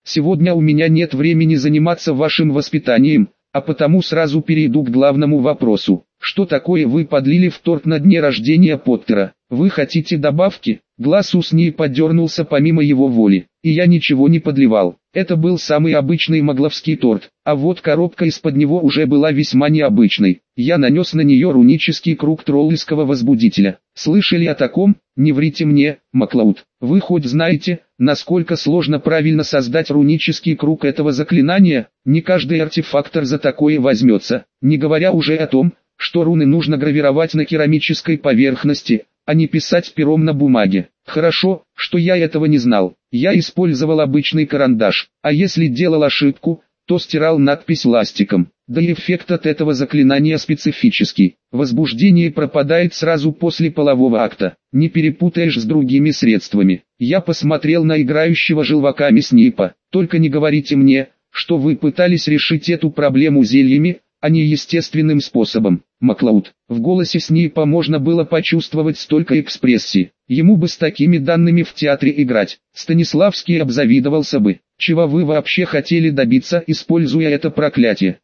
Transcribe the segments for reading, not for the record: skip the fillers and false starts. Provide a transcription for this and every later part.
Сегодня у меня нет времени заниматься вашим воспитанием, а потому сразу перейду к главному вопросу. Что такое вы подлили в торт на дне рождения Поттера? Вы хотите добавки? Глаз у Снейпа подернулся помимо его воли. И я ничего не подливал. Это был самый обычный магловский торт, а вот коробка из-под него уже была весьма необычной. Я нанес на нее рунический круг тролльского возбудителя. Слышали о таком? Не врите мне, Маклауд. Вы хоть знаете, насколько сложно правильно создать рунический круг этого заклинания? Не каждый артефактор за такое возьмется, не говоря уже о том, что руны нужно гравировать на керамической поверхности, а не писать пером на бумаге. Хорошо, что я этого не знал. Я использовал обычный карандаш, а если делал ошибку, то стирал надпись ластиком. Да и эффект от этого заклинания специфический. Возбуждение пропадает сразу после полового акта. Не перепутаешь с другими средствами. Я посмотрел на играющего желваками Снейпа. Только не говорите мне, что вы пытались решить эту проблему зельями, а не естественным способом. Маклауд. В голосе Снейпа можно было почувствовать столько экспрессии. Ему бы с такими данными в театре играть. Станиславский обзавидовался бы. Чего вы вообще хотели добиться, используя это проклятие?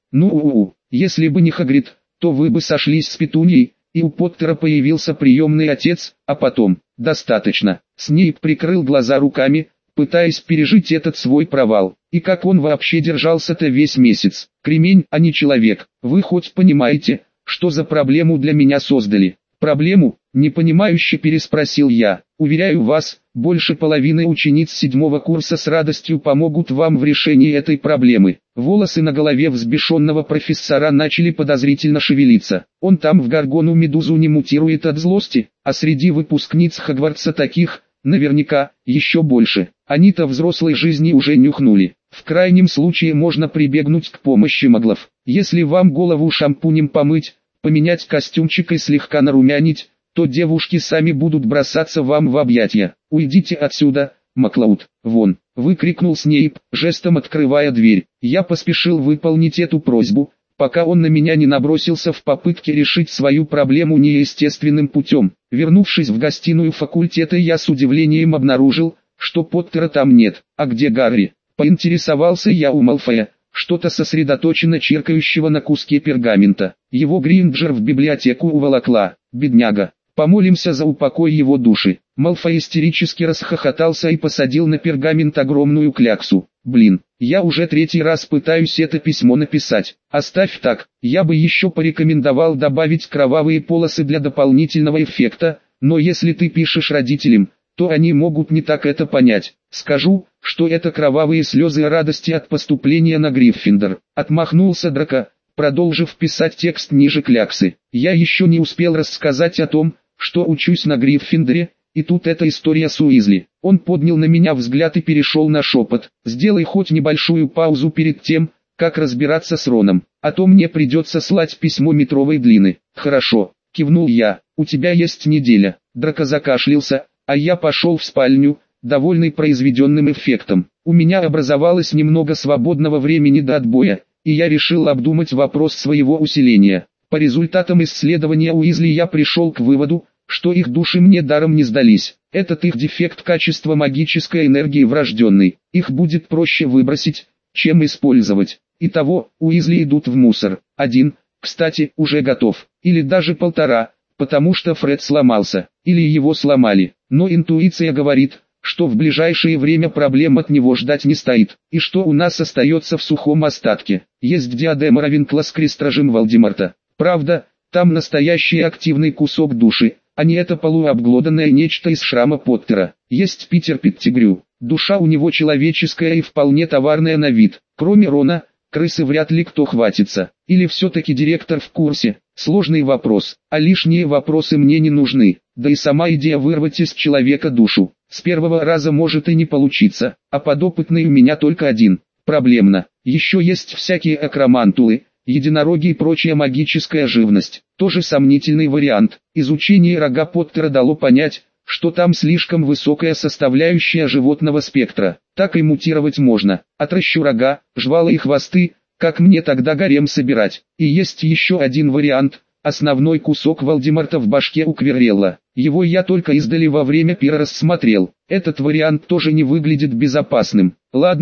Если бы не Хагрид, то вы бы сошлись с Петуньей, и у Поттера появился приемный отец, а потом... Достаточно. Снейп прикрыл глаза руками, пытаясь пережить этот свой провал. И как он вообще держался-то весь месяц? Кремень, а не человек. Вы хоть понимаете, что за проблему для меня создали? Проблему? Непонимающе переспросил я. Уверяю вас, больше половины учениц 7-го курса с радостью помогут вам в решении этой проблемы. Волосы на голове взбешенного профессора начали подозрительно шевелиться. Он там в Горгону Медузу не мутирует от злости, а среди выпускниц Хогвартса таких, наверняка, еще больше. Они-то взрослой жизни уже нюхнули. В крайнем случае можно прибегнуть к помощи маглов. Если вам голову шампунем помыть, поменять костюмчик и слегка нарумянить, то девушки сами будут бросаться вам в объятия. Уйдите отсюда, Маклауд, вон, выкрикнул Снейп, жестом открывая дверь. Я поспешил выполнить эту просьбу, пока он на меня не набросился в попытке решить свою проблему неестественным путем. Вернувшись в гостиную факультета, я с удивлением обнаружил, что Поттера там нет. А где Гарри? Поинтересовался я у Малфоя, что-то сосредоточенно чиркающего на куске пергамента. Его Гринджер в библиотеку уволокла, бедняга. Помолимся за упокой его души. Малфой истерически расхохотался и посадил на пергамент огромную кляксу. Блин, я уже 3-й раз пытаюсь это письмо написать. Оставь так, я бы еще порекомендовал добавить кровавые полосы для дополнительного эффекта, но если ты пишешь родителям, то они могут не так это понять. Скажу, что это кровавые слезы радости от поступления на Гриффиндор. Отмахнулся Драко, продолжив писать текст ниже кляксы. Я еще не успел рассказать о том, что учусь на Гриффиндоре, и тут эта история с Уизли. Он поднял на меня взгляд и перешел на шепот. Сделай хоть небольшую паузу перед тем, как разбираться с Роном, а то мне придется слать письмо метровой длины. Хорошо, кивнул я, у тебя есть неделя. Драко закашлялся, а я пошел в спальню, довольный произведенным эффектом. У меня образовалось немного свободного времени до отбоя, и я решил обдумать вопрос своего усиления. По результатам исследования Уизли я пришел к выводу, что их души мне даром не сдались. Этот их дефект качества магической энергии врожденный. Их будет проще выбросить, чем использовать. Итого, Уизли идут в мусор. 1, кстати, уже готов. Или даже 1,5, потому что Фред сломался. Или его сломали. Но интуиция говорит, что в ближайшее время проблем от него ждать не стоит, и что у нас остается в сухом остатке. Есть диадема Равенкла с крестражем Волдеморта. Правда, там настоящий активный кусок души, а не это полуобглоданное нечто из шрама Поттера. Есть Питер Петтигрю. Душа у него человеческая и вполне товарная на вид. Кроме Рона, крысы вряд ли кто хватится. Или все-таки директор в курсе? Сложный вопрос, а лишние вопросы мне не нужны. Да и сама идея вырвать из человека душу с первого раза может и не получиться, а подопытный у меня только один. Проблемно. Еще есть всякие акромантулы, единороги и прочая магическая живность. Тоже сомнительный вариант. Изучение рога Поттера дало понять, что там слишком высокая составляющая животного спектра. Так и мутировать можно. Отращу рога, жвала и хвосты, как мне тогда гарем собирать. И есть еще один вариант. Основной кусок Волдеморта в башке у Квиррелла. Его я только издали во время пира рассмотрел. Этот вариант тоже не выглядит безопасным. Ладно,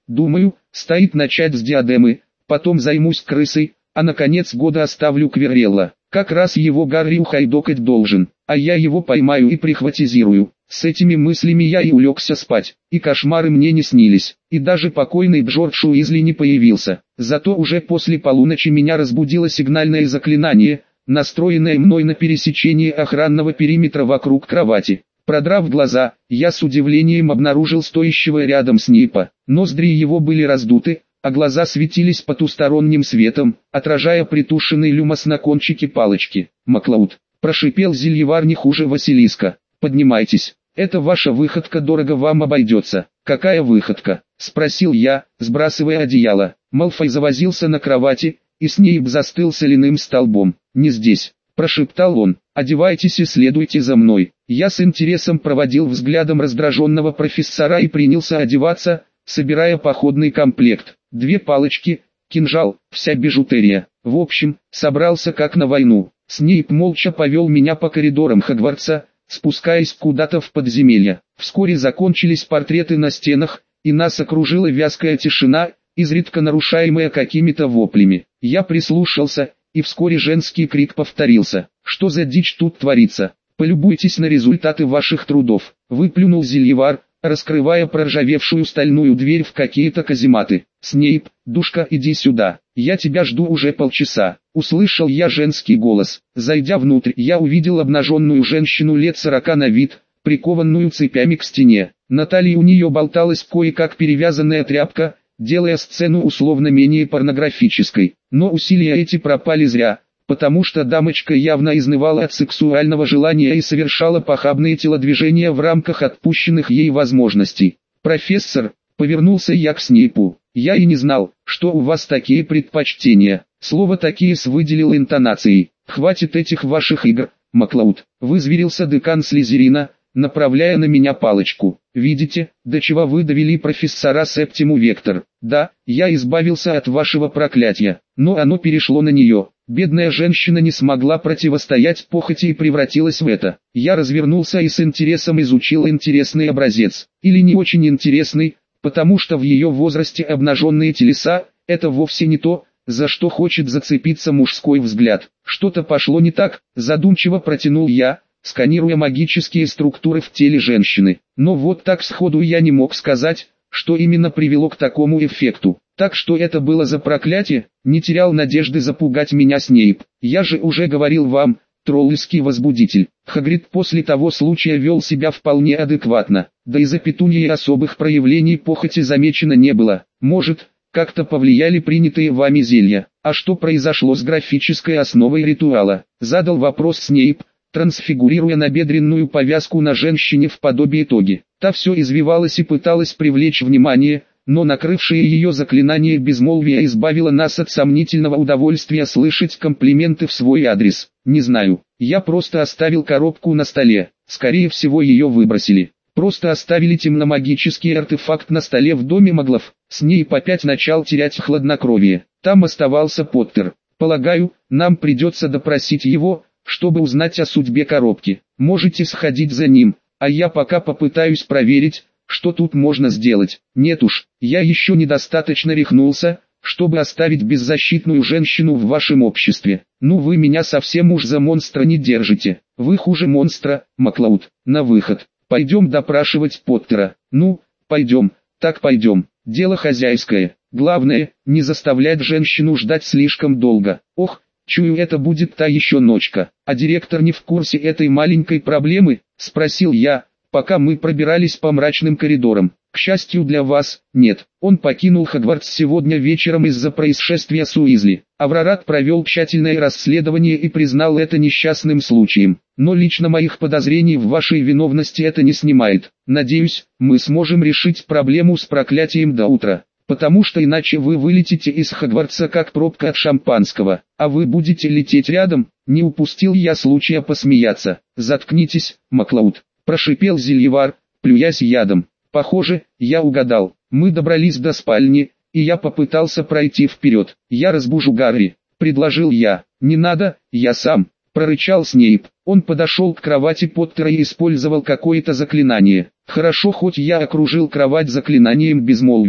Думаю, стоит начать с диадемы, потом займусь крысой, а на конец года оставлю Квиррелла. Как раз его Гарри ухайдокать должен, а я его поймаю и прихватизирую. С этими мыслями я и улегся спать, и кошмары мне не снились, и даже покойный Джордж Уизли не появился. Зато уже после полуночи меня разбудило сигнальное заклинание, настроенное мной на пересечении охранного периметра вокруг кровати. Продрав глаза, я с удивлением обнаружил стоящего рядом Снейпа. Ноздри его были раздуты, а глаза светились потусторонним светом, отражая притушенный люмос на кончике палочки. «Маклауд», — прошипел Зельевар не хуже Василиска, — «поднимайтесь, это ваша выходка дорого вам обойдется». «Какая выходка?» — спросил я, сбрасывая одеяло. Малфой завозился на кровати, и Снейп застыл соляным столбом. «Не здесь», — прошептал он, — «одевайтесь и следуйте за мной». Я с интересом проводил взглядом раздраженного профессора и принялся одеваться, собирая походный комплект. 2 палочки, кинжал, вся бижутерия. В общем, собрался как на войну. Снейп молча повел меня по коридорам Хогвартса, спускаясь куда-то в подземелье. Вскоре закончились портреты на стенах, и нас окружила вязкая тишина, изредка нарушаемая какими-то воплями. Я прислушался, и вскоре женский крик повторился. «Что за дичь тут творится? Полюбуйтесь на результаты ваших трудов», — выплюнул Зельевар, раскрывая проржавевшую стальную дверь в какие-то казематы. «Снейп, душка, иди сюда, я тебя жду уже полчаса», — услышал я женский голос. Зайдя внутрь, я увидел обнаженную женщину лет 40 на вид, прикованную цепями к стене. На талии у нее болталась кое-как перевязанная тряпка, делая сцену условно менее порнографической. Но усилия эти пропали зря, потому что дамочка явно изнывала от сексуального желания и совершала похабные телодвижения в рамках отпущенных ей возможностей. «Профессор», — повернулся я к Снейпу, — «я и не знал, что у вас такие предпочтения». Слово «такие» выделил интонацией. «Хватит этих ваших игр, Маклауд», — вызверился декан Слизерина, направляя на меня палочку. «Видите, до чего вы довели профессора Септиму Вектор? Да, я избавился от вашего проклятия, но оно перешло на нее». Бедная женщина не смогла противостоять похоти и превратилась в это. Я развернулся и с интересом изучил интересный образец. Или не очень интересный, потому что в ее возрасте обнаженные телеса – это вовсе не то, за что хочет зацепиться мужской взгляд. Что-то пошло не так, задумчиво протянул я, сканируя магические структуры в теле женщины. Но вот так сходу я не мог сказать, что именно привело к такому эффекту. Так что это было за проклятие? Не терял надежды запугать меня Снейп. Я же уже говорил вам, тролльский возбудитель. Хагрид после того случая вел себя вполне адекватно. Да и за Петуньей особых проявлений похоти замечено не было. Может, как-то повлияли принятые вами зелья. А что произошло с графической основой ритуала? Задал вопрос Снейп, трансфигурируя набедренную повязку на женщине в подобие тоги. Та все извивалась и пыталась привлечь внимание, но накрывшее ее заклинание безмолвия избавило нас от сомнительного удовольствия слышать комплименты в свой адрес. Не знаю, я просто оставил коробку на столе, скорее всего ее выбросили. Просто оставили темномагический артефакт на столе в доме маглов. Снейп опять начал терять хладнокровие. Там оставался Поттер. Полагаю, нам придется допросить его, чтобы узнать о судьбе коробки. Можете сходить за ним, а я пока попытаюсь проверить, что тут можно сделать. Нет уж, я еще недостаточно рехнулся, чтобы оставить беззащитную женщину в вашем обществе. Ну вы меня совсем уж за монстра не держите. Вы хуже монстра, Маклауд. На выход. Пойдем допрашивать Поттера. Ну, пойдем, так пойдем. Дело хозяйское. Главное, не заставлять женщину ждать слишком долго. Ох, чую, это будет та еще ночка. А директор не в курсе этой маленькой проблемы? Спросил я, пока мы пробирались по мрачным коридорам. К счастью для вас, нет. Он покинул Хогвартс сегодня вечером из-за происшествия с Уизли. Аврорат провел тщательное расследование и признал это несчастным случаем. Но лично моих подозрений в вашей виновности это не снимает. Надеюсь, мы сможем решить проблему с проклятием до утра. Потому что иначе вы вылетите из Хогвартса как пробка от шампанского. А вы будете лететь рядом? Не упустил я случая посмеяться. Заткнитесь, Маклауд. Прошипел Зельевар, плюясь ядом. Похоже, я угадал. Мы добрались до спальни, и я попытался пройти вперед. «Я разбужу Гарри», — предложил я. «Не надо, я сам», — прорычал Снейп. Он подошел к кровати Поттера и использовал какое-то заклинание. Хорошо, хоть я окружил кровать заклинанием безмолвия.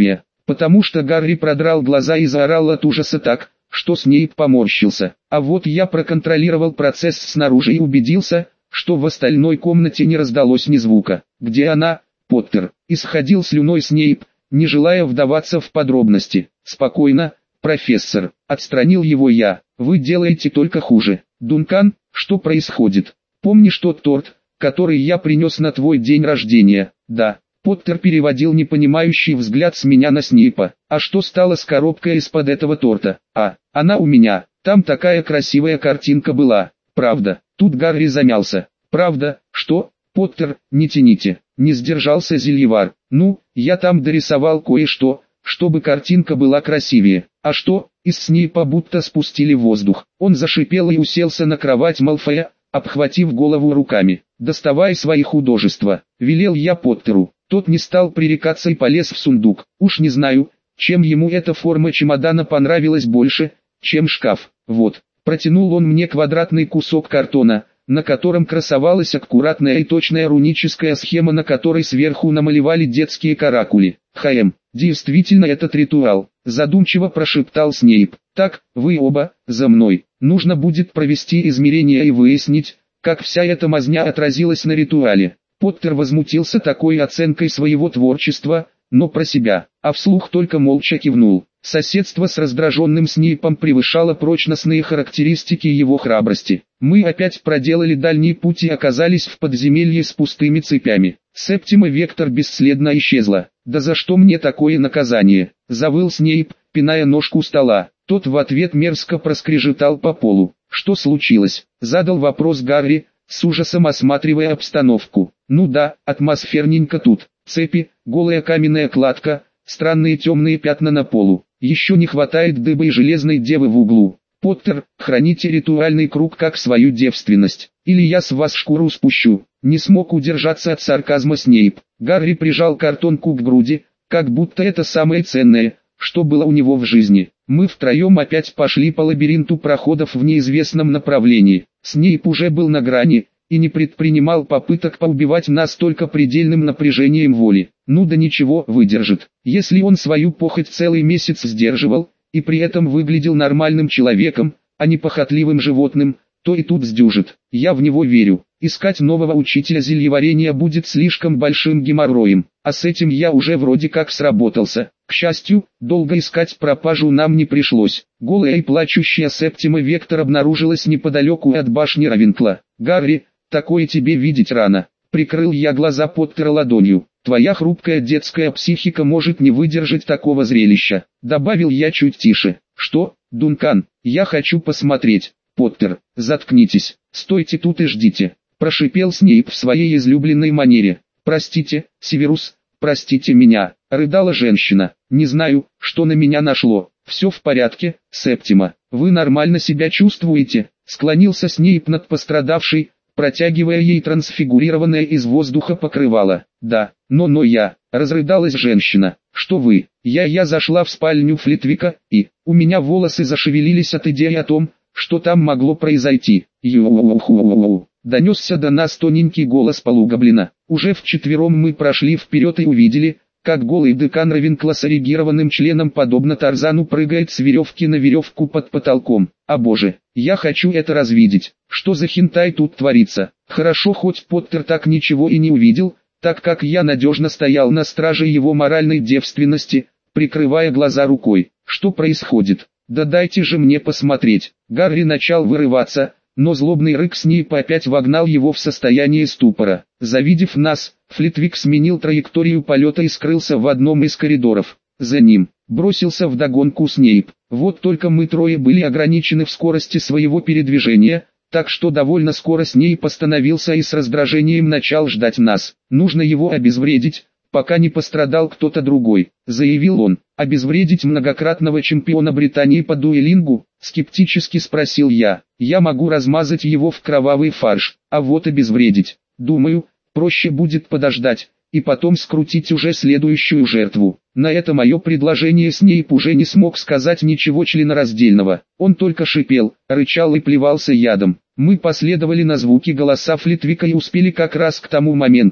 потому что Гарри продрал глаза и заорал от ужаса так, что Снейп поморщился. А вот я проконтролировал процесс снаружи и убедился, что в остальной комнате не раздалось ни звука. «Где она, Поттер?» — исходил слюной Снейп, не желая вдаваться в подробности. «Спокойно, профессор», — отстранил его я. «Вы делаете только хуже. Дункан, что происходит? Помнишь тот торт, который я принес на твой день рождения?» «Да». Поттер переводил непонимающий взгляд с меня на Снейпа. «А что стало с коробкой из-под этого торта?» «А, она у меня. Там такая красивая картинка была. Правда?» Тут Гарри замялся. «Правда? Что? Поттер, не тяните». Не сдержался Зельевар. «Ну, я там дорисовал кое-что, чтобы картинка была красивее». «А что?» Из Снейпа будто спустили воздух. Он зашипел и уселся на кровать Малфоя, обхватив голову руками. «Доставай свои художества», — велел я Поттеру. Тот не стал пререкаться и полез в сундук. Уж не знаю, чем ему эта форма чемодана понравилась больше, чем шкаф. Вот, протянул он мне квадратный кусок картона, на котором красовалась аккуратная и точная руническая схема, на которой сверху намалевали детские каракули. Действительно этот ритуал, задумчиво прошептал Снейп. Так, вы оба, за мной. Нужно будет провести измерения и выяснить, как вся эта мазня отразилась на ритуале. Поттер возмутился такой оценкой своего творчества, но про себя, а вслух только молча кивнул. Соседство с раздраженным Снейпом превышало прочностные характеристики его храбрости. Мы опять проделали дальний путь и оказались в подземелье с пустыми цепями. Септима Вектор бесследно исчезла. «Да за что мне такое наказание?» — завыл Снейп, пиная ножку стола. Тот в ответ мерзко проскрежетал по полу. «Что случилось?» — задал вопрос Гарри, с ужасом осматривая обстановку. «Ну да, атмосферненько тут. Цепи, голая каменная кладка, странные темные пятна на полу. Еще не хватает дыбы и железной девы в углу. Поттер, храните ритуальный круг как свою девственность, или я с вас шкуру спущу». Не смог удержаться от сарказма Снейп. Гарри прижал картонку к груди, как будто это самое ценное, что было у него в жизни. Мы втроем опять пошли по лабиринту проходов в неизвестном направлении. Снейп уже был на грани и не предпринимал попыток поубивать нас только предельным напряжением воли. Ну да ничего, выдержит. Если он свою похоть целый месяц сдерживал, и при этом выглядел нормальным человеком, а не похотливым животным, то и тут сдюжит. Я в него верю. Искать нового учителя зельеварения будет слишком большим геморроем, а с этим я уже вроде как сработался. К счастью, долго искать пропажу нам не пришлось. Голая и плачущая Септима Вектор обнаружилась неподалеку от башни Равенкла. «Гарри, такое тебе видеть рано». Прикрыл я глаза Поттера ладонью. «Твоя хрупкая детская психика может не выдержать такого зрелища», — добавил я чуть тише. «Что, Дункан, я хочу посмотреть». «Поттер, заткнитесь, стойте тут и ждите», — прошипел Снейп в своей излюбленной манере. «Простите, Северус, простите меня», — рыдала женщина. «Не знаю, что на меня нашло. Все в порядке, Септима. Вы нормально себя чувствуете?» — склонился Снейп над пострадавшей, протягивая ей трансфигурированное из воздуха покрывало. «Да, но я», — разрыдалась женщина. «Что вы?» Я зашла в спальню Флитвика, и у меня волосы зашевелились от идеи о том, что там могло произойти. «Ю-ху-ху-ху-ху», донесся до нас тоненький голос полугоблина. Уже вчетвером мы прошли вперед и увидели, как голый декан Равенкла с эрегированным членом подобно Тарзану прыгает с веревки на веревку под потолком. «О боже, я хочу это развидеть. Что за хентай тут творится?» Хорошо, хоть Поттер так ничего и не увидел, так как я надежно стоял на страже его моральной девственности, прикрывая глаза рукой. «Что происходит? Да дайте же мне посмотреть». Гарри начал вырываться, но злобный рык Снейпа опять вогнал его в состояние ступора. Завидев нас, Флитвик сменил траекторию полета и скрылся в одном из коридоров. За ним бросился вдогонку Снейп. Вот только мы трое были ограничены в скорости своего передвижения, так что довольно скоро Снейп остановился и с раздражением начал ждать нас. «Нужно его обезвредить, пока не пострадал кто-то другой», — заявил он. «Обезвредить многократного чемпиона Британии по дуэлингу?» — скептически спросил я. «Я могу размазать его в кровавый фарш, а вот обезвредить, думаю, проще будет подождать, и потом скрутить уже следующую жертву». На это мое предложение Снейп уже не смог сказать ничего членораздельного. Он только шипел, рычал и плевался ядом. Мы последовали на звуки голоса Флитвика и успели как раз к тому моменту,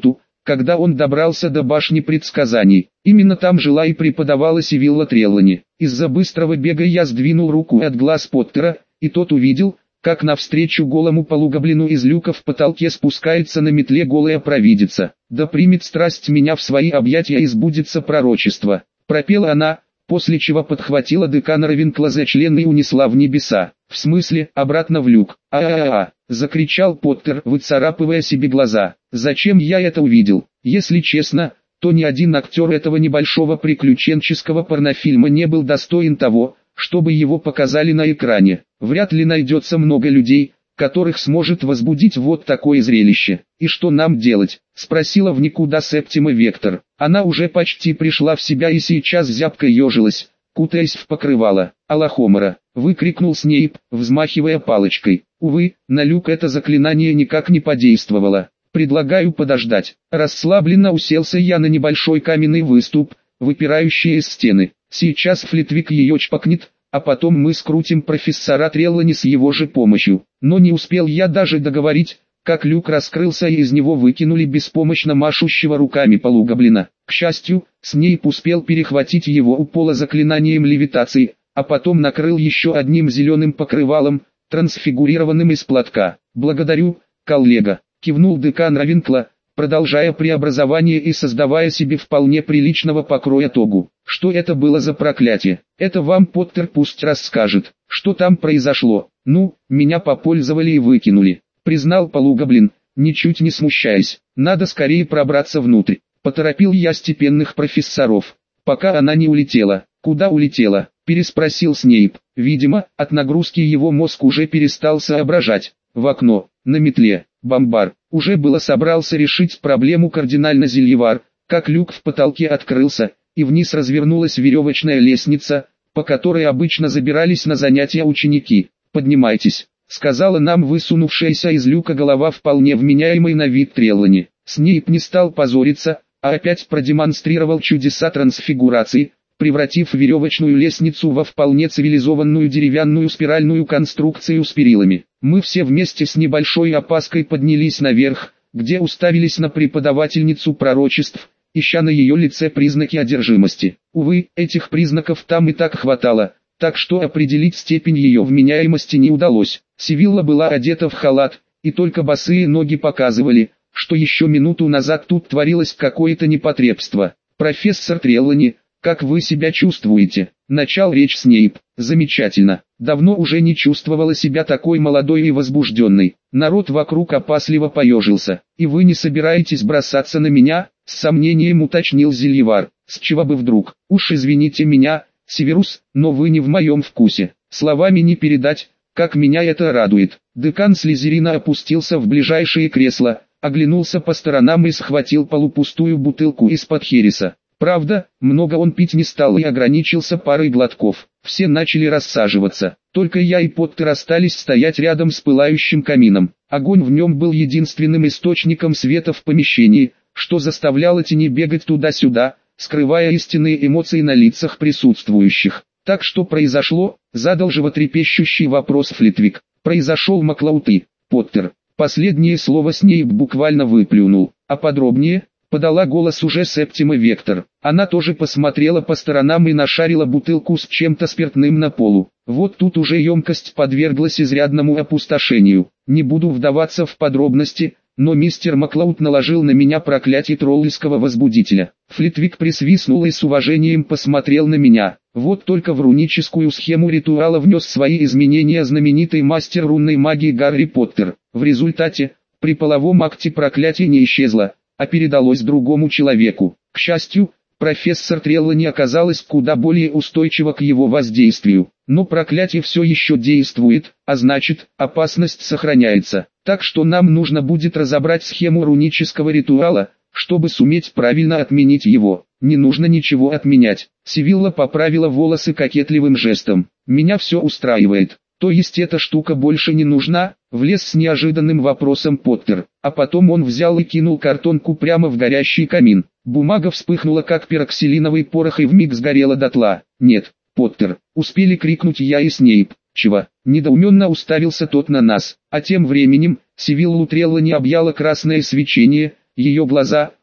когда он добрался до башни предсказаний. Именно там жила и преподавала Сивилла Треллани. Из-за быстрого бега я сдвинул руку от глаз Поттера, и тот увидел, как навстречу голому полугоблину из люка в потолке спускается на метле голая провидица. «Да примет страсть меня в свои объятия и сбудется пророчество», — пропела она, после чего подхватила декана Равенкла за член и унесла в небеса. «В смысле, обратно в люк?» «А-а-а!» — закричал Поттер, выцарапывая себе глаза. «Зачем я это увидел? Если честно, то ни один актер этого небольшого приключенческого порнофильма не был достоин того, чтобы его показали на экране. Вряд ли найдется много людей, которых сможет возбудить вот такое зрелище. «И что нам делать?» — спросила в никуда Септима Вектор. Она уже почти пришла в себя и сейчас зябко ежилась, кутаясь в покрывало. «Алахомора!» — выкрикнул Снейп, взмахивая палочкой. Увы, на люк это заклинание никак не подействовало. «Предлагаю подождать». Расслабленно уселся я на небольшой каменный выступ, выпирающий из стены. Сейчас Флитвик ее чпокнет, а потом мы скрутим профессора Треллани с его же помощью. Но не успел я даже договорить, как люк раскрылся и из него выкинули беспомощно машущего руками полугоблина. К счастью, Снейп успел перехватить его у пола заклинанием левитации, а потом накрыл еще одним зеленым покрывалом, трансфигурированным из платка. «Благодарю, коллега», — кивнул декан Равенкла, продолжая преобразование и создавая себе вполне приличного покроя тогу. «Что это было за проклятие? Это вам Поттер пусть расскажет, что там произошло. Ну, меня попользовали и выкинули», — признал полугоблин, ничуть не смущаясь. «Надо скорее пробраться внутрь», — поторопил я степенных профессоров, пока она не улетела. «Куда улетела?» — переспросил Снейп. Видимо, от нагрузки его мозг уже перестал соображать. «В окно, на метле, бомбар». Уже было собрался решить проблему кардинально Зельевар, как люк в потолке открылся, и вниз развернулась веревочная лестница, по которой обычно забирались на занятия ученики. «Поднимайтесь», — сказала нам высунувшаяся из люка голова вполне вменяемой на вид Треллани. Снейп не стал позориться, а опять продемонстрировал чудеса трансфигурации, превратив веревочную лестницу во вполне цивилизованную деревянную спиральную конструкцию с перилами. Мы все вместе с небольшой опаской поднялись наверх, где уставились на преподавательницу пророчеств, ища на ее лице признаки одержимости. Увы, этих признаков там и так хватало, так что определить степень ее вменяемости не удалось. Сивилла была одета в халат, и только босые ноги показывали, что еще минуту назад тут творилось какое-то непотребство. «Профессор Треллани, как вы себя чувствуете?» — начал речь Снейп. «Замечательно. Давно уже не чувствовала себя такой молодой и возбужденной». Народ вокруг опасливо поежился. «И вы не собираетесь бросаться на меня?» — с сомнением уточнил Зельевар. «С чего бы вдруг? Уж извините меня, Северус, но вы не в моем вкусе. Словами не передать, как меня это радует». Декан Слизерина опустился в ближайшее кресло, оглянулся по сторонам и схватил полупустую бутылку из-под хереса. Правда, много он пить не стал и ограничился парой глотков. Все начали рассаживаться. Только я и Поттер остались стоять рядом с пылающим камином. Огонь в нем был единственным источником света в помещении, что заставляло тени бегать туда-сюда, скрывая истинные эмоции на лицах присутствующих. «Так что произошло?» — задал животрепещущий вопрос Флитвик. «Произошел Маклауд, Поттер». Последнее слово Снейп буквально выплюнул. «А подробнее?» — подала голос уже Септима Вектор. Она тоже посмотрела по сторонам и нашарила бутылку с чем-то спиртным на полу. Вот тут уже емкость подверглась изрядному опустошению. Не буду вдаваться в подробности, но мистер Маклауд наложил на меня проклятие тролльского возбудителя. Флитвик присвистнул и с уважением посмотрел на меня. Вот только в руническую схему ритуала внес свои изменения знаменитый мастер рунной магии Гарри Поттер. В результате, при половом акте проклятие не исчезло, а передалось другому человеку. К счастью, профессор Треллани оказалась куда более устойчива к его воздействию. Но проклятие все еще действует, а значит, опасность сохраняется. Так что нам нужно будет разобрать схему рунического ритуала, чтобы суметь правильно отменить его. Не нужно ничего отменять. Сивилла поправила волосы кокетливым жестом. Меня все устраивает. То есть эта штука больше не нужна? Влез с неожиданным вопросом Поттер, а потом он взял и кинул картонку прямо в горящий камин. Бумага вспыхнула как пероксилиновый порох и вмиг сгорела дотла. «Нет, Поттер!» — успели крикнуть я и Снейп. «Чего?» — недоуменно уставился тот на нас. А тем временем, Сивиллу Треллани объяло красное свечение, ее глаза,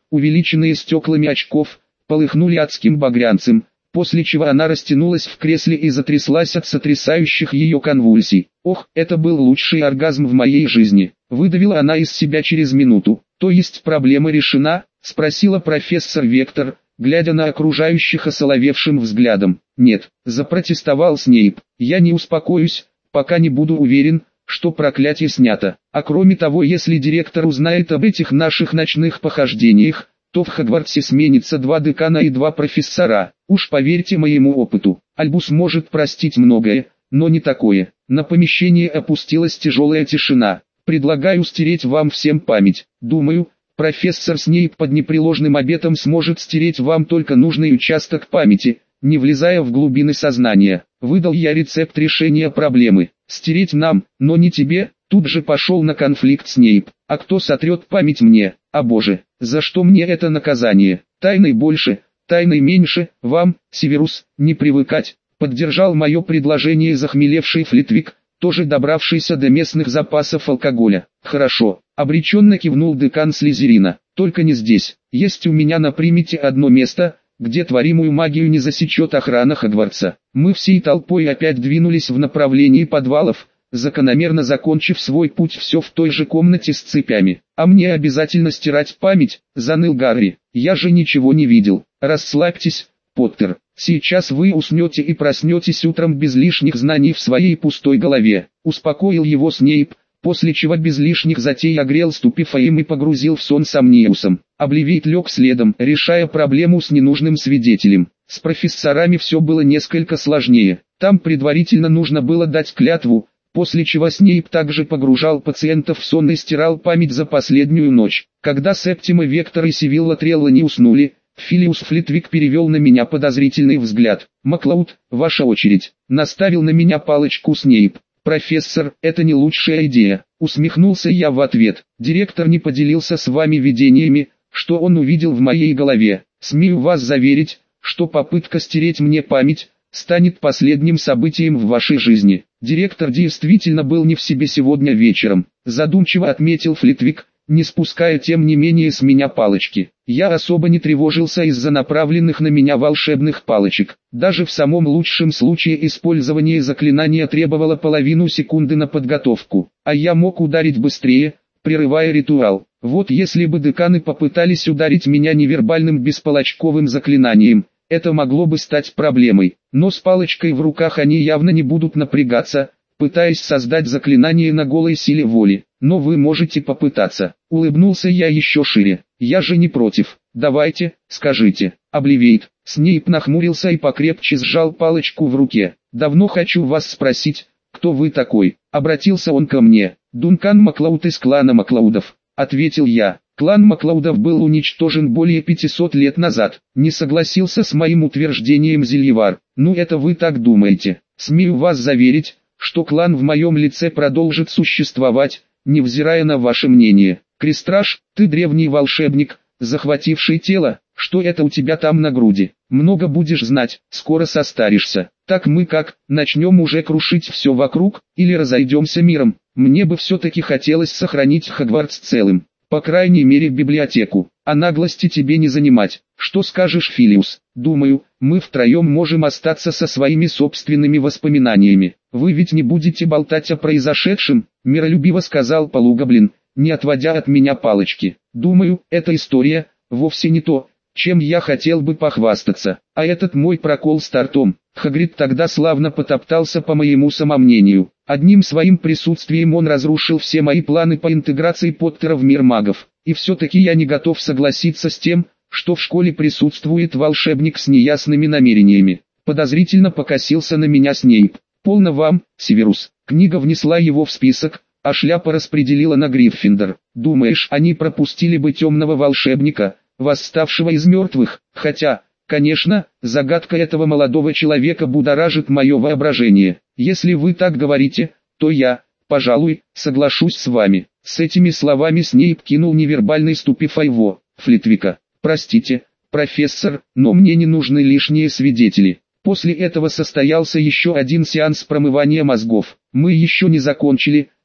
увеличенные стеклами очков, полыхнули адским багрянцем, после чего она растянулась в кресле и затряслась от сотрясающих ее конвульсий. «Ох, это был лучший оргазм в моей жизни», — выдавила она из себя через минуту. «То есть проблема решена?» — спросила профессор Вектор, глядя на окружающих осоловевшим взглядом. «Нет», — запротестовал Снейп, — «я не успокоюсь, пока не буду уверен, что проклятие снято. А кроме того, если директор узнает об этих наших ночных похождениях, то в Хогвартсе сменится 2 декана и 2 профессора. Уж поверьте моему опыту, Альбус может простить многое, но не такое». На помещение опустилась тяжелая тишина. «Предлагаю стереть вам всем память. Думаю, профессор Снейп под непреложным обетом сможет стереть вам только нужный участок памяти, не влезая в глубины сознания». Выдал я рецепт решения проблемы. «Стереть нам, но не тебе», тут же пошел на конфликт Снейп. «А кто сотрет память мне? А боже, за что мне это наказание? Тайной больше, тайной меньше, вам, Северус, не привыкать», поддержал мое предложение захмелевший Флитвик, тоже добравшийся до местных запасов алкоголя. «Хорошо», обреченно кивнул декан Слизерина, «только не здесь. Есть у меня на примете одно место, где творимую магию не засечет охрана Хогвартса». Мы всей толпой опять двинулись в направлении подвалов, закономерно закончив свой путь все в той же комнате с цепями. «А мне обязательно стирать память», — заныл Гарри, — «я же ничего не видел». «Расслабьтесь, Поттер, сейчас вы уснете и проснетесь утром без лишних знаний в своей пустой голове», — успокоил его Снейп, после чего без лишних затей огрел Ступефаем и погрузил в сон Сомниусом. Обливейт лег следом, решая проблему с ненужным свидетелем. С профессорами все было несколько сложнее. Там предварительно нужно было дать клятву, после чего Снейп также погружал пациентов в сон и стирал память за последнюю ночь. Когда Септима Вектор и Сивилла Трелла не уснули, Филиус Флитвик перевел на меня подозрительный взгляд. «Маклауд, ваша очередь», — наставил на меня палочку Снейп. «Профессор, это не лучшая идея», — усмехнулся я в ответ. «Директор не поделился с вами видениями, что он увидел в моей голове. Смею вас заверить, что попытка стереть мне память станет последним событием в вашей жизни». «Директор действительно был не в себе сегодня вечером», — задумчиво отметил Флитвик, не спуская тем не менее с меня палочки. Я особо не тревожился из-за направленных на меня волшебных палочек. Даже в самом лучшем случае использование заклинания требовало половину секунды на подготовку, а я мог ударить быстрее, прерывая ритуал. Вот если бы деканы попытались ударить меня невербальным беспалочковым заклинанием, это могло бы стать проблемой, но с палочкой в руках они явно не будут напрягаться, пытаясь создать заклинание на голой силе воли. «Но вы можете попытаться», — улыбнулся я еще шире. «Я же не против. Давайте, скажите». «Обливейт». Снейп нахмурился и покрепче сжал палочку в руке. «Давно хочу вас спросить, кто вы такой?» Обратился он ко мне. «Дункан Маклауд из клана Маклаудов», — ответил я. «Клан Маклаудов был уничтожен более 500 лет назад», — не согласился с моим утверждением Зельевар. «Ну это вы так думаете. Смею вас заверить, что клан в моем лице продолжит существовать, невзирая на ваше мнение. Крестраж, ты древний волшебник, захвативший тело, что это у тебя там на груди. Много будешь знать, скоро состаришься. Так мы как, начнем уже крушить все вокруг, или разойдемся миром? Мне бы все-таки хотелось сохранить Хогвартс целым, по крайней мере библиотеку, а наглости тебе не занимать. Что скажешь, Филиус? Думаю, мы втроем можем остаться со своими собственными воспоминаниями. Вы ведь не будете болтать о произошедшем?» — миролюбиво сказал Полугоблин, не отводя от меня палочки. «Думаю, эта история вовсе не то, чем я хотел бы похвастаться. А этот мой прокол с тортом». Хагрид тогда славно потоптался по моему самомнению. Одним своим присутствием он разрушил все мои планы по интеграции Поттера в мир магов. И все-таки я не готов согласиться с тем, что в школе присутствует волшебник с неясными намерениями. Подозрительно покосился на меня Снейп. «Полно вам, Северус». Книга внесла его в список, а шляпа распределила на Гриффиндор. «Думаешь, они пропустили бы темного волшебника, восставшего из мертвых? Хотя, конечно, загадка этого молодого человека будоражит мое воображение. Если вы так говорите, то я, пожалуй, соглашусь с вами». С этими словами Снейп кинул невербальный Ступефайво, Флитвика. «Простите, профессор, но мне не нужны лишние свидетели». После этого состоялся еще один сеанс промывания мозгов. «Мы еще не закончили,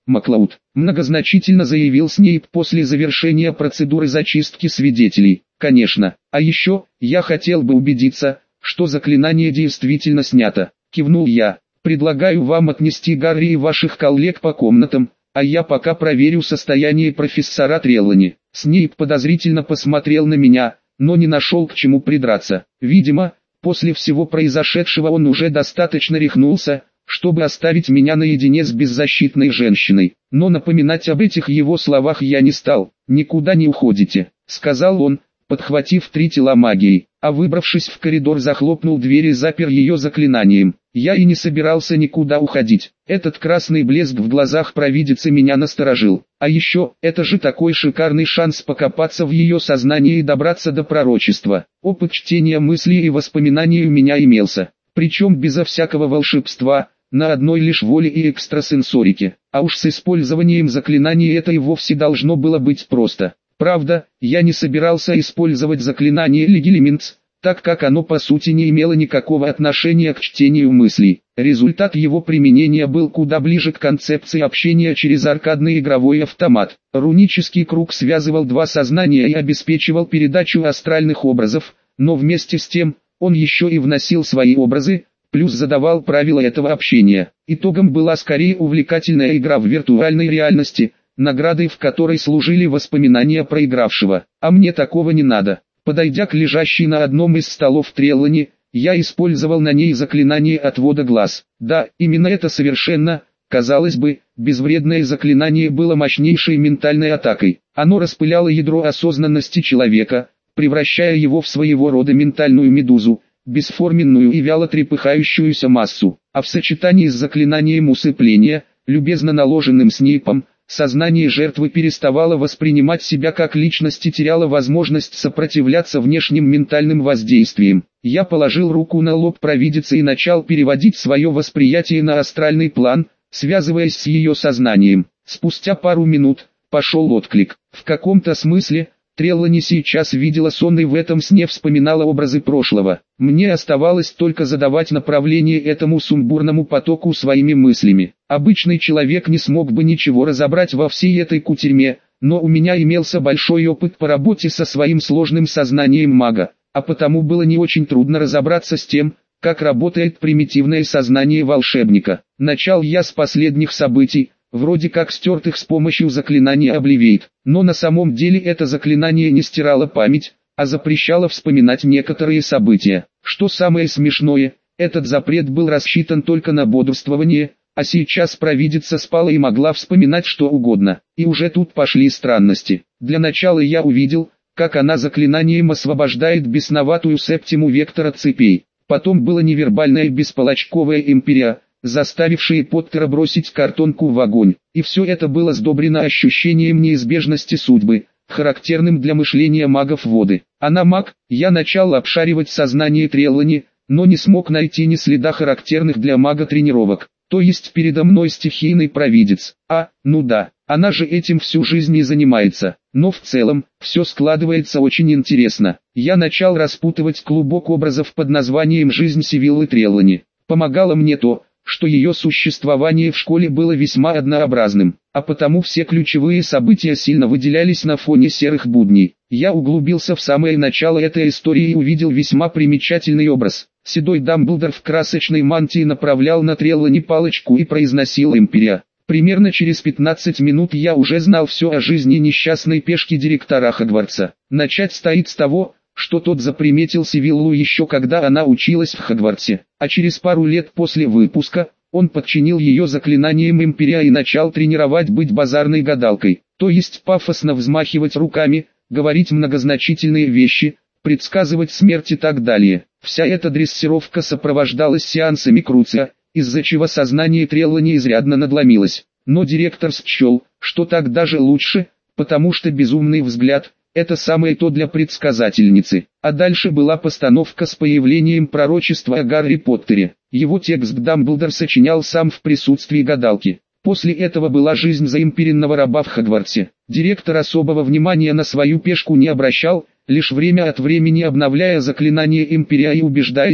Маклауд, многозначительно заявил Снейп после завершения процедуры зачистки свидетелей. Конечно. А еще, я хотел бы убедиться, что заклинание действительно снято. Кивнул я. Предлагаю вам отнести Гарри и ваших коллег по комнатам, а я пока проверю состояние профессора Треллани. Снейп подозрительно посмотрел на меня, но не нашел к чему придраться. Видимо, после всего произошедшего он уже достаточно рехнулся, чтобы оставить меня наедине с беззащитной женщиной. Но напоминать об этих его словах я не стал. «Никуда не уходите», — сказал он, подхватив 3 тела магии, а выбравшись в коридор захлопнул дверь и запер ее заклинанием. Я и не собирался никуда уходить. Этот красный блеск в глазах провидицы меня насторожил. А еще, это же такой шикарный шанс покопаться в ее сознании и добраться до пророчества. Опыт чтения мыслей и воспоминаний у меня имелся, причем безо всякого волшебства, на одной лишь воле и экстрасенсорике. А уж с использованием заклинаний это и вовсе должно было быть просто. Правда, я не собирался использовать заклинание Легилиментс, так как оно по сути не имело никакого отношения к чтению мыслей. Результат его применения был куда ближе к концепции общения через аркадный игровой автомат. Рунический круг связывал 2 сознания и обеспечивал передачу астральных образов, но вместе с тем, он еще и вносил свои образы, плюс задавал правила этого общения. Итогом была скорее увлекательная игра в виртуальной реальности, наградой в которой служили воспоминания проигравшего. А мне такого не надо. Подойдя к лежащей на одном из столов Треллани, я использовал на ней заклинание отвода глаз. Да, именно это совершенно, казалось бы, безвредное заклинание было мощнейшей ментальной атакой. Оно распыляло ядро осознанности человека, превращая его в своего рода ментальную медузу, бесформенную и вяло трепыхающуюся массу. А в сочетании с заклинанием усыпления, любезно наложенным Снейпом, сознание жертвы переставало воспринимать себя как личность и теряло возможность сопротивляться внешним ментальным воздействиям. Я положил руку на лоб провидицы и начал переводить свое восприятие на астральный план, связываясь с ее сознанием. Спустя пару минут пошел отклик. В каком-то смысле Треллани сейчас видела сон и в этом сне вспоминала образы прошлого. Мне оставалось только задавать направление этому сумбурному потоку своими мыслями. Обычный человек не смог бы ничего разобрать во всей этой кутерьме, но у меня имелся большой опыт по работе со своим сложным сознанием мага, а потому было не очень трудно разобраться с тем, как работает примитивное сознание волшебника. Начал я с последних событий, вроде как стертых с помощью заклинания Obliviate, но на самом деле это заклинание не стирало память, а запрещало вспоминать некоторые события. Что самое смешное, этот запрет был рассчитан только на бодрствование, а сейчас провидица спала и могла вспоминать что угодно. И уже тут пошли странности. Для начала я увидел, как она заклинанием освобождает бесноватую септиму вектора цепей. Потом было невербальное бесполочковое империя, заставившие Поттера бросить картонку в огонь. И все это было сдобрено ощущением неизбежности судьбы, характерным для мышления магов воды. Она маг, я начал обшаривать сознание Треллани, но не смог найти ни следа характерных для мага тренировок. То есть передо мной стихийный провидец. Ну да, она же этим всю жизнь и занимается. Но в целом, все складывается очень интересно. Я начал распутывать клубок образов под названием «Жизнь Сивиллы Треллани». Помогало мне то, что ее существование в школе было весьма однообразным, а потому все ключевые события сильно выделялись на фоне серых будней. Я углубился в самое начало этой истории и увидел весьма примечательный образ. Седой Дамблдор в красочной мантии направлял на Треллани палочку и произносил «Империя». Примерно через 15 минут я уже знал все о жизни несчастной пешки директора Хогвартса. Начать стоит с того, что тот заприметил Сивиллу еще когда она училась в Хогвартсе, а через пару лет после выпуска, он подчинил ее заклинанием Империя и начал тренировать быть базарной гадалкой, то есть пафосно взмахивать руками, говорить многозначительные вещи, предсказывать смерть и так далее. Вся эта дрессировка сопровождалась сеансами Круция, из-за чего сознание Треллани изрядно надломилось. Но директор счел, что так даже лучше, потому что безумный взгляд – это самое то для предсказательницы. А дальше была постановка с появлением пророчества о Гарри Поттере. Его текст Дамблдор сочинял сам в присутствии гадалки. После этого была жизнь заимперенного раба в Хогвартсе. Директор особого внимания на свою пешку не обращал, лишь время от времени обновляя заклинание Империя и убеждаясь,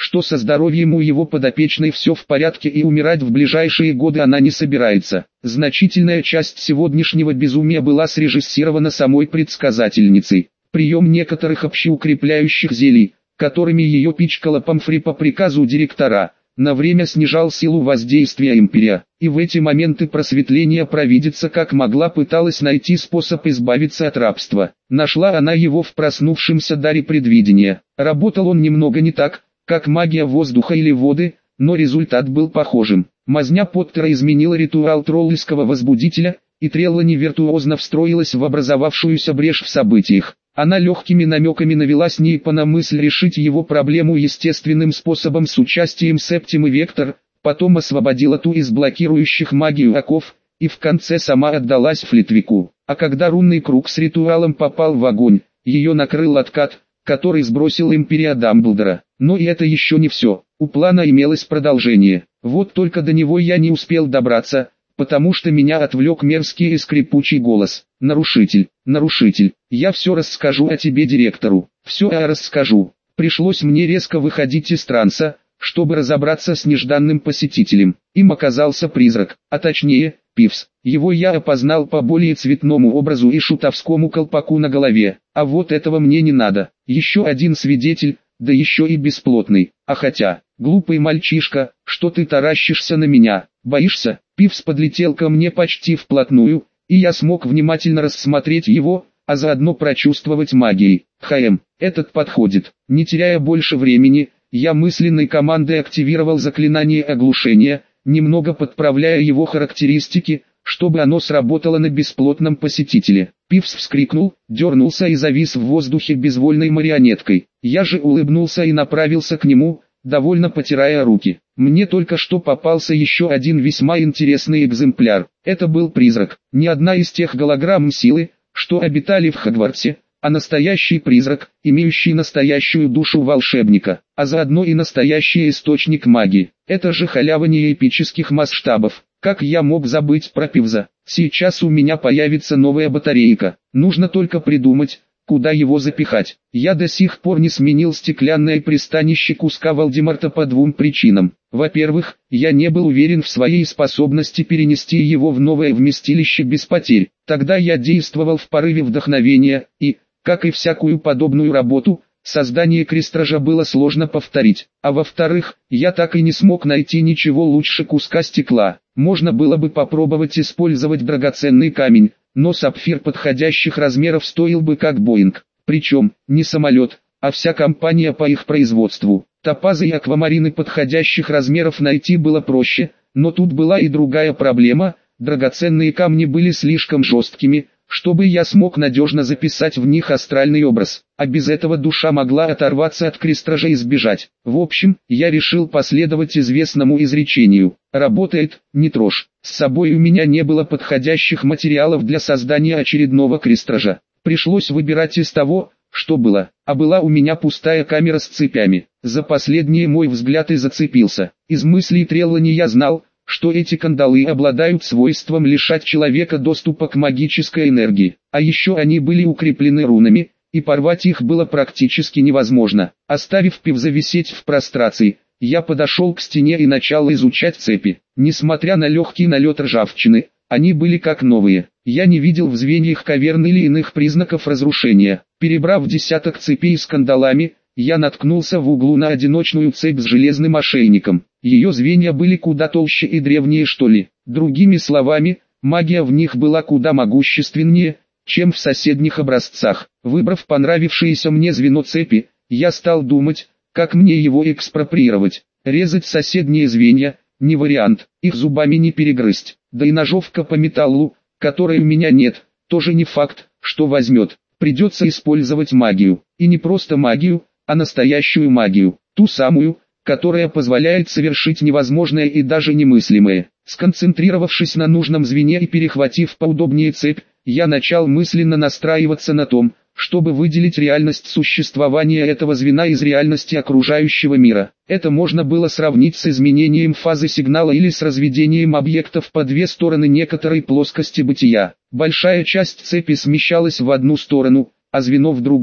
что со здоровьем у его подопечной все в порядке и умирать в ближайшие годы она не собирается. Значительная часть сегодняшнего безумия была срежиссирована самой предсказательницей. Прием некоторых общеукрепляющих зелий, которыми ее пичкала Помфри по приказу директора, на время снижал силу воздействия империя, и в эти моменты просветления провидица как могла пыталась найти способ избавиться от рабства. Нашла она его в проснувшемся даре предвидения. Работал он немного не так, как магия воздуха или воды, но результат был похожим. Мазня Поттера изменила ритуал тролльского возбудителя, и Треллани виртуозно встроилась в образовавшуюся брешь в событиях. Она легкими намеками навела Снейпа на мысль решить его проблему естественным способом с участием Септимы Вектор, потом освободила ту из блокирующих магию оков, и в конце сама отдалась Флитвику. А когда рунный круг с ритуалом попал в огонь, ее накрыл откат, который сбросил Империя Дамблдора. Но и это еще не все, у плана имелось продолжение. Вот только до него я не успел добраться, потому что меня отвлек мерзкий и скрипучий голос. «Нарушитель, нарушитель, я все расскажу о тебе директору, все расскажу». Пришлось мне резко выходить из транса, чтобы разобраться с нежданным посетителем. Им оказался призрак, а точнее, Пивз. Его я опознал по более цветному образу и шутовскому колпаку на голове. А вот этого мне не надо. Еще один свидетель, да еще и бесплотный. А хотя, глупый мальчишка, что ты таращишься на меня, боишься? Пивз подлетел ко мне почти вплотную, и я смог внимательно рассмотреть его, а заодно прочувствовать магией. Этот подходит. Не теряя больше времени, я мысленной командой активировал заклинание оглушения, немного подправляя его характеристики, чтобы оно сработало на бесплотном посетителе. Пивз вскрикнул, дернулся и завис в воздухе безвольной марионеткой. Я же улыбнулся и направился к нему, довольно потирая руки. Мне только что попался еще один весьма интересный экземпляр. Это был призрак, не одна из тех голограмм силы, что обитали в Хогвартсе, а настоящий призрак, имеющий настоящую душу волшебника, а заодно и настоящий источник магии. Это же халява эпических масштабов. Как я мог забыть про Пивза? Сейчас у меня появится новая батарейка. Нужно только придумать, куда его запихать. Я до сих пор не сменил стеклянное пристанище куска Волдеморта по двум причинам. Во-первых, я не был уверен в своей способности перенести его в новое вместилище без потерь. Тогда я действовал в порыве вдохновения, и, как и всякую подобную работу, создание крестража было сложно повторить. А во-вторых, я так и не смог найти ничего лучше куска стекла. Можно было бы попробовать использовать драгоценный камень, но сапфир подходящих размеров стоил бы как Боинг. Причем, не самолет, а вся компания по их производству. Топазы и аквамарины подходящих размеров найти было проще, но тут была и другая проблема. Драгоценные камни были слишком жесткими, чтобы я смог надежно записать в них астральный образ, а без этого душа могла оторваться от крестража и сбежать. В общем, я решил последовать известному изречению: «Работает, не трожь». С собой у меня не было подходящих материалов для создания очередного крестража. Пришлось выбирать из того, что было, а была у меня пустая камера с цепями. За последнее мой взгляд и зацепился. Из мыслей Треллани я знал, что эти кандалы обладают свойством лишать человека доступа к магической энергии, а еще они были укреплены рунами, и порвать их было практически невозможно. Оставив Пивза висеть в прострации, я подошел к стене и начал изучать цепи. Несмотря на легкий налет ржавчины, они были как новые. Я не видел в звеньях каверн или иных признаков разрушения. Перебрав десяток цепей с кандалами, я наткнулся в углу на одиночную цепь с железным ошейником. Ее звенья были куда толще и древнее, что ли. Другими словами, магия в них была куда могущественнее, чем в соседних образцах. Выбрав понравившееся мне звено цепи, я стал думать, как мне его экспроприировать. Резать соседние звенья – не вариант, их зубами не перегрызть. Да и ножовка по металлу, которой у меня нет, тоже не факт, что возьмет. Придется использовать магию. И не просто магию, а настоящую магию. Ту самую, которая позволяет совершить невозможное и даже немыслимое. Сконцентрировавшись на нужном звене и перехватив поудобнее цепь, я начал мысленно настраиваться на том, чтобы выделить реальность существования этого звена из реальности окружающего мира. Это можно было сравнить с изменением фазы сигнала или с разведением объектов по две стороны некоторой плоскости бытия. Большая часть цепи смещалась в одну сторону, а звено в другую.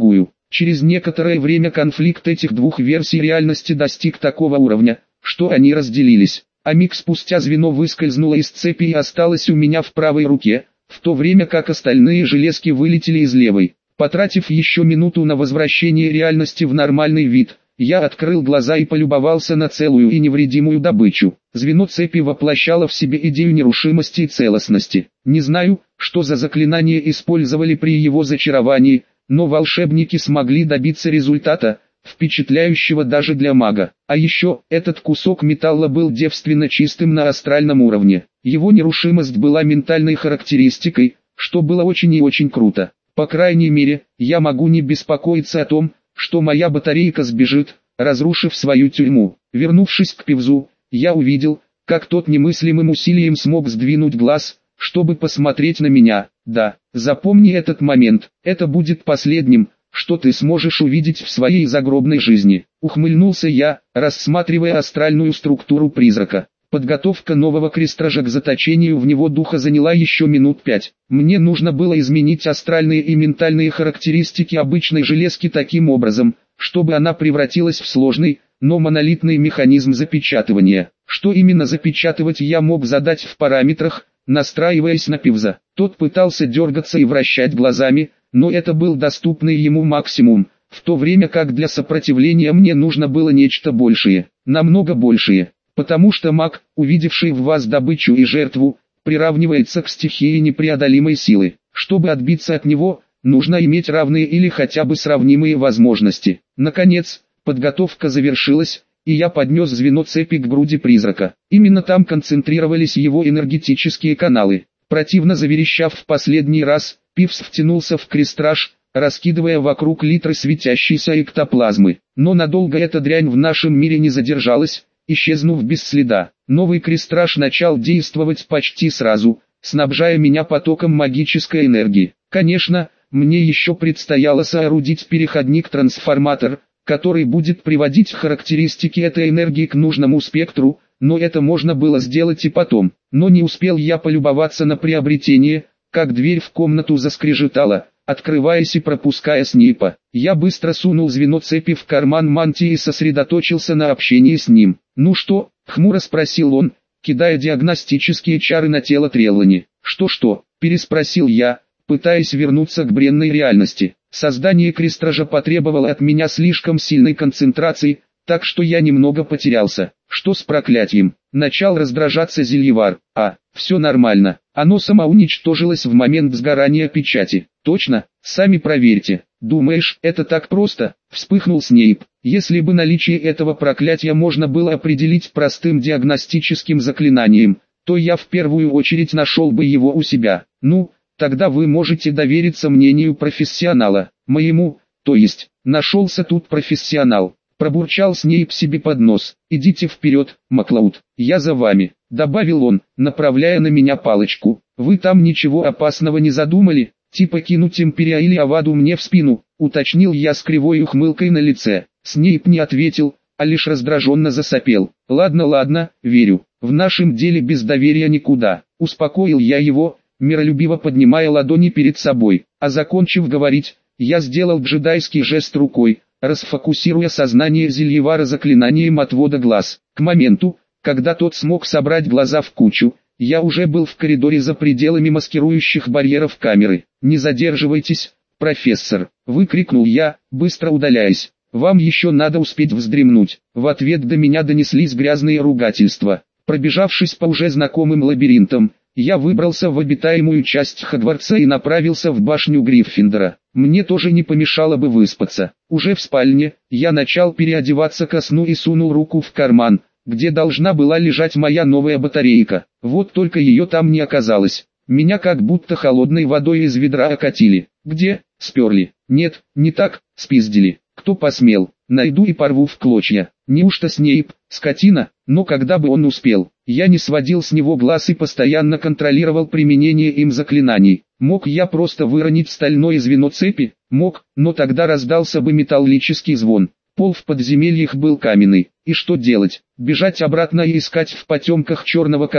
Через некоторое время конфликт этих двух версий реальности достиг такого уровня, что они разделились. А миг спустя звено выскользнуло из цепи и осталось у меня в правой руке, в то время как остальные железки вылетели из левой. Потратив еще минуту на возвращение реальности в нормальный вид, я открыл глаза и полюбовался на целую и невредимую добычу. Звено цепи воплощало в себе идею нерушимости и целостности. Не знаю, что за заклинание использовали при его зачаровании, но волшебники смогли добиться результата, впечатляющего даже для мага. А еще, этот кусок металла был девственно чистым на астральном уровне. Его нерушимость была ментальной характеристикой, что было очень и очень круто. По крайней мере, я могу не беспокоиться о том, что моя батарейка сбежит, разрушив свою тюрьму. Вернувшись к Пивзу, я увидел, как тот немыслимым усилием смог сдвинуть глаз, чтобы посмотреть на меня. Да, запомни этот момент, это будет последним, что ты сможешь увидеть в своей загробной жизни. Ухмыльнулся я, рассматривая астральную структуру призрака. Подготовка нового крестража к заточению в него духа заняла еще минут 5. Мне нужно было изменить астральные и ментальные характеристики обычной железки таким образом, чтобы она превратилась в сложный, но монолитный механизм запечатывания. Что именно запечатывать я мог задать в параметрах, настраиваясь на Пивза. Тот пытался дергаться и вращать глазами, но это был доступный ему максимум, в то время как для сопротивления мне нужно было нечто большее, намного большее. Потому что маг, увидевший в вас добычу и жертву, приравнивается к стихии непреодолимой силы. Чтобы отбиться от него, нужно иметь равные или хотя бы сравнимые возможности. Наконец, подготовка завершилась, и я поднес звено цепи к груди призрака. Именно там концентрировались его энергетические каналы. Противно заверещав в последний раз, Пивз втянулся в крестраж, раскидывая вокруг литры светящейся эктоплазмы. Но надолго эта дрянь в нашем мире не задержалась, исчезнув без следа. Новый крестраж начал действовать почти сразу, снабжая меня потоком магической энергии. Конечно, мне еще предстояло соорудить переходник-трансформатор, который будет приводить характеристики этой энергии к нужному спектру, но это можно было сделать и потом. Но не успел я полюбоваться на приобретение, как дверь в комнату заскрежетала, открываясь и пропуская Снейпа. Я быстро сунул звено цепи в карман мантии и сосредоточился на общении с ним. «Ну что?» — хмуро спросил он, кидая диагностические чары на тело Треллани. «Что?» — переспросил я, пытаясь вернуться к бренной реальности. Создание крестража потребовало от меня слишком сильной концентрации, так что я немного потерялся. Что с проклятием? Начал раздражаться Зельевар. Все нормально. Оно самоуничтожилось в момент сгорания печати. Точно? Сами проверьте. Думаешь, это так просто? Вспыхнул Снейп. Если бы наличие этого проклятия можно было определить простым диагностическим заклинанием, то я в первую очередь нашел бы его у себя. Ну, тогда вы можете довериться мнению профессионала. Моему, то есть, нашелся тут профессионал. Пробурчал Снейп себе под нос. «Идите вперед, Маклауд, я за вами», — добавил он, направляя на меня палочку. «Вы там ничего опасного не задумали, типа кинуть Империя или Аваду мне в спину?» — уточнил я с кривой ухмылкой на лице. Снейп не ответил, а лишь раздраженно засопел. «Ладно, верю, в нашем деле без доверия никуда», — успокоил я его, миролюбиво поднимая ладони перед собой. А закончив говорить, я сделал джедайский жест рукой, расфокусируя сознание Зельевара заклинанием отвода глаз. К моменту, когда тот смог собрать глаза в кучу, я уже был в коридоре за пределами маскирующих барьеров камеры. «Не задерживайтесь, профессор!» — выкрикнул я, быстро удаляясь. «Вам еще надо успеть вздремнуть». В ответ до меня донеслись грязные ругательства. Пробежавшись по уже знакомым лабиринтам, я выбрался в обитаемую часть Хогвартса и направился в башню Гриффиндора. Мне тоже не помешало бы выспаться. Уже в спальне, я начал переодеваться ко сну и сунул руку в карман, где должна была лежать моя новая батарейка. Вот только ее там не оказалось. Меня как будто холодной водой из ведра окатили. Где? Сперли. Нет, не так, спиздили. Кто посмел? Найду и порву в клочья. Неужто Снейп, скотина? Но когда бы он успел? Я не сводил с него глаз и постоянно контролировал применение им заклинаний. Мог я просто выронить стальное звено цепи? Мог, но тогда раздался бы металлический звон. Пол в подземельях был каменный. И что делать? Бежать обратно и искать в потемках черного кота?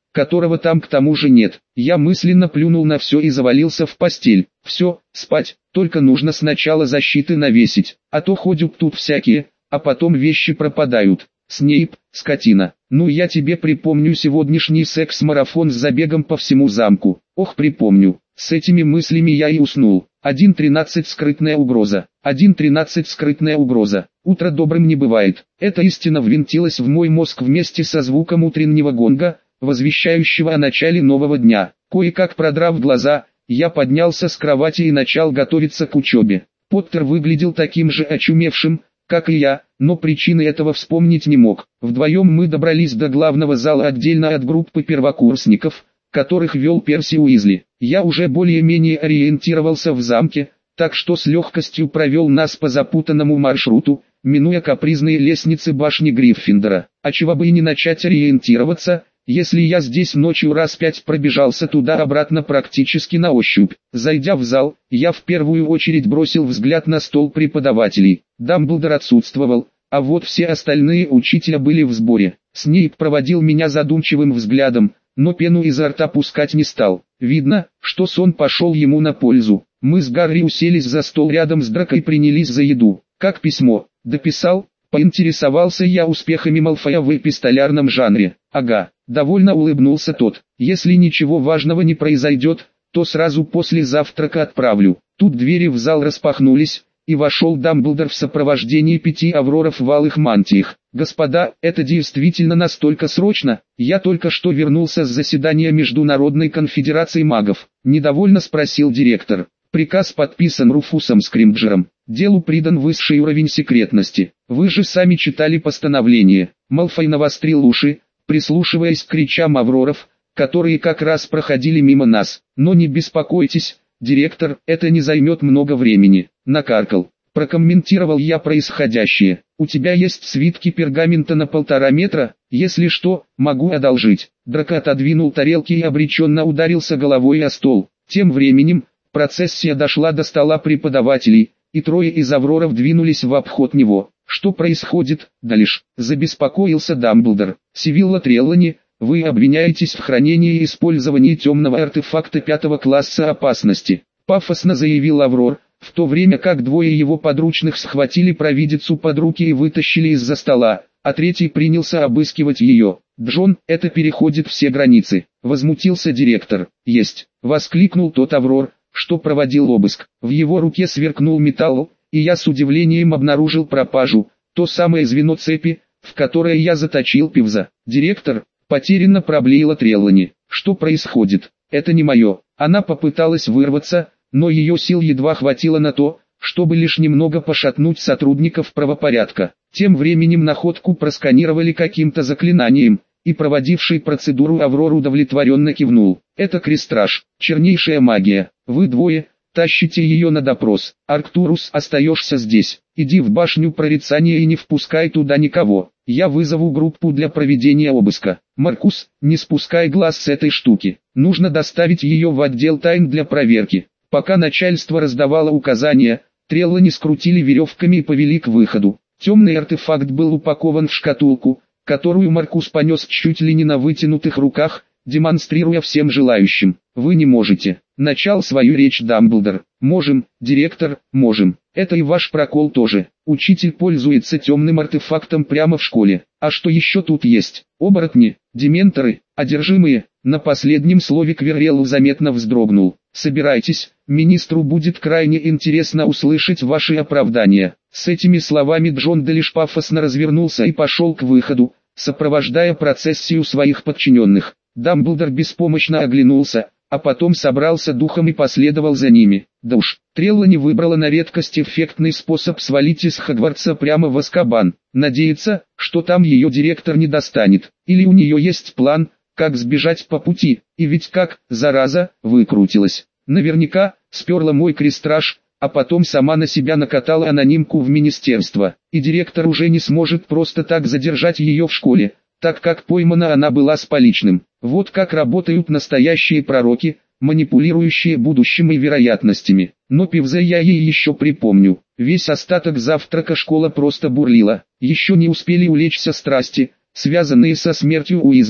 которого там к тому же нет. Я мысленно плюнул на все и завалился в постель. Все, спать, только нужно сначала защиты навесить, а то ходят тут всякие, а потом вещи пропадают. Снейп, скотина. Ну я тебе припомню сегодняшний секс-марафон с забегом по всему замку. Ох, припомню. С этими мыслями я и уснул. 1.13 скрытная угроза. 1.13 скрытная угроза. Утро добрым не бывает. Эта истина ввинтилась в мой мозг вместе со звуком утреннего гонга, возвещающего о начале нового дня. Кое-как продрав глаза, я поднялся с кровати и начал готовиться к учебе. Поттер выглядел таким же очумевшим, как и я, но причины этого вспомнить не мог. Вдвоем мы добрались до главного зала отдельно от группы первокурсников, которых вел Перси Уизли. Я уже более-менее ориентировался в замке, так что с легкостью провел нас по запутанному маршруту, минуя капризные лестницы башни Гриффиндора. А чего бы и не начать ориентироваться, если я здесь ночью раз 5 пробежался туда-обратно практически на ощупь. Зайдя в зал, я в первую очередь бросил взгляд на стол преподавателей. Дамблдор отсутствовал, а вот все остальные учителя были в сборе. Снейп проводил меня задумчивым взглядом, но пену изо рта пускать не стал. Видно, что сон пошел ему на пользу. Мы с Гарри уселись за стол рядом с Драко и принялись за еду. «Как письмо? Дописал?» — поинтересовался я успехами Малфоя в эпистолярном жанре. «Ага», — довольно улыбнулся тот. «Если ничего важного не произойдет, то сразу после завтрака отправлю». Тут двери в зал распахнулись, и вошел Дамблдор в сопровождении 5 авроров в алых мантиях. «Господа, это действительно настолько срочно? Я только что вернулся с заседания Международной конфедерации магов», — недовольно спросил директор. «Приказ подписан Руфусом Скримджером. Делу придан высший уровень секретности. Вы же сами читали постановление». Малфой навострил уши, прислушиваясь к кричам авроров, которые как раз проходили мимо нас. «Но не беспокойтесь, директор, это не займет много времени», — накаркал. Прокомментировал я происходящее. «У тебя есть свитки пергамента на 1,5 метра? Если что, могу одолжить». Драко отодвинул тарелки и обреченно ударился головой о стол. Тем временем, процессия дошла до стола преподавателей, и 3 из авроров двинулись в обход него. «Что происходит, Далиш?» — забеспокоился Дамблдор. «Сивилла Треллани, вы обвиняетесь в хранении и использовании темного артефакта 5 класса опасности», — пафосно заявил Аврор, в то время как 2 его подручных схватили провидицу под руки и вытащили из-за стола, а 3 принялся обыскивать ее. «Джон, это переходит все границы», — возмутился директор. «Есть», — воскликнул тот Аврор, что проводил обыск. В его руке сверкнул металл, и я с удивлением обнаружил пропажу, то самое звено цепи, в которое я заточил Пивза. «Директор», — потерянно проблеяла Треллани. «Что происходит? Это не мое». Она попыталась вырваться, но ее сил едва хватило на то, чтобы лишь немного пошатнуть сотрудников правопорядка. Тем временем находку просканировали каким-то заклинанием, и проводивший процедуру Аврор удовлетворенно кивнул. «Это крестраж, чернейшая магия. Вы 2 тащите ее на допрос. Арктурус, остаешься здесь. Иди в башню прорицания и не впускай туда никого. Я вызову группу для проведения обыска. Маркус, не спускай глаз с этой штуки. Нужно доставить ее в отдел тайн для проверки». Пока начальство раздавало указания, Треллани скрутили веревками и повели к выходу. Темный артефакт был упакован в шкатулку, которую Маркус понес чуть ли не на вытянутых руках, демонстрируя всем желающим. «Вы не можете», — начал свою речь Дамблдор. «Можем, директор, можем. Это и ваш прокол тоже. Учитель пользуется темным артефактом прямо в школе. А что еще тут есть? Оборотни, дементоры, одержимые». На последнем слове Квиррелл заметно вздрогнул. «Собирайтесь, министру будет крайне интересно услышать ваши оправдания». С этими словами Джон Далиш пафосно развернулся и пошел к выходу, сопровождая процессию своих подчиненных. Дамблдор беспомощно оглянулся, а потом собрался духом и последовал за ними. Да уж, Треллани выбрала на редкость эффектный способ свалить из Хогвартса прямо в Азкабан. Надеется, что там ее директор не достанет, или у нее есть план, как сбежать по пути, и ведь как, зараза, выкрутилась. Наверняка, сперла мой крестраж, а потом сама на себя накатала анонимку в министерство, и директор уже не сможет просто так задержать ее в школе, так как поймана она была с поличным. Вот как работают настоящие пророки, манипулирующие будущим и вероятностями. Но Пивза я ей еще припомню. Весь остаток завтрака школа просто бурлила. Еще не успели улечься страсти, связанные со смертью Уизли,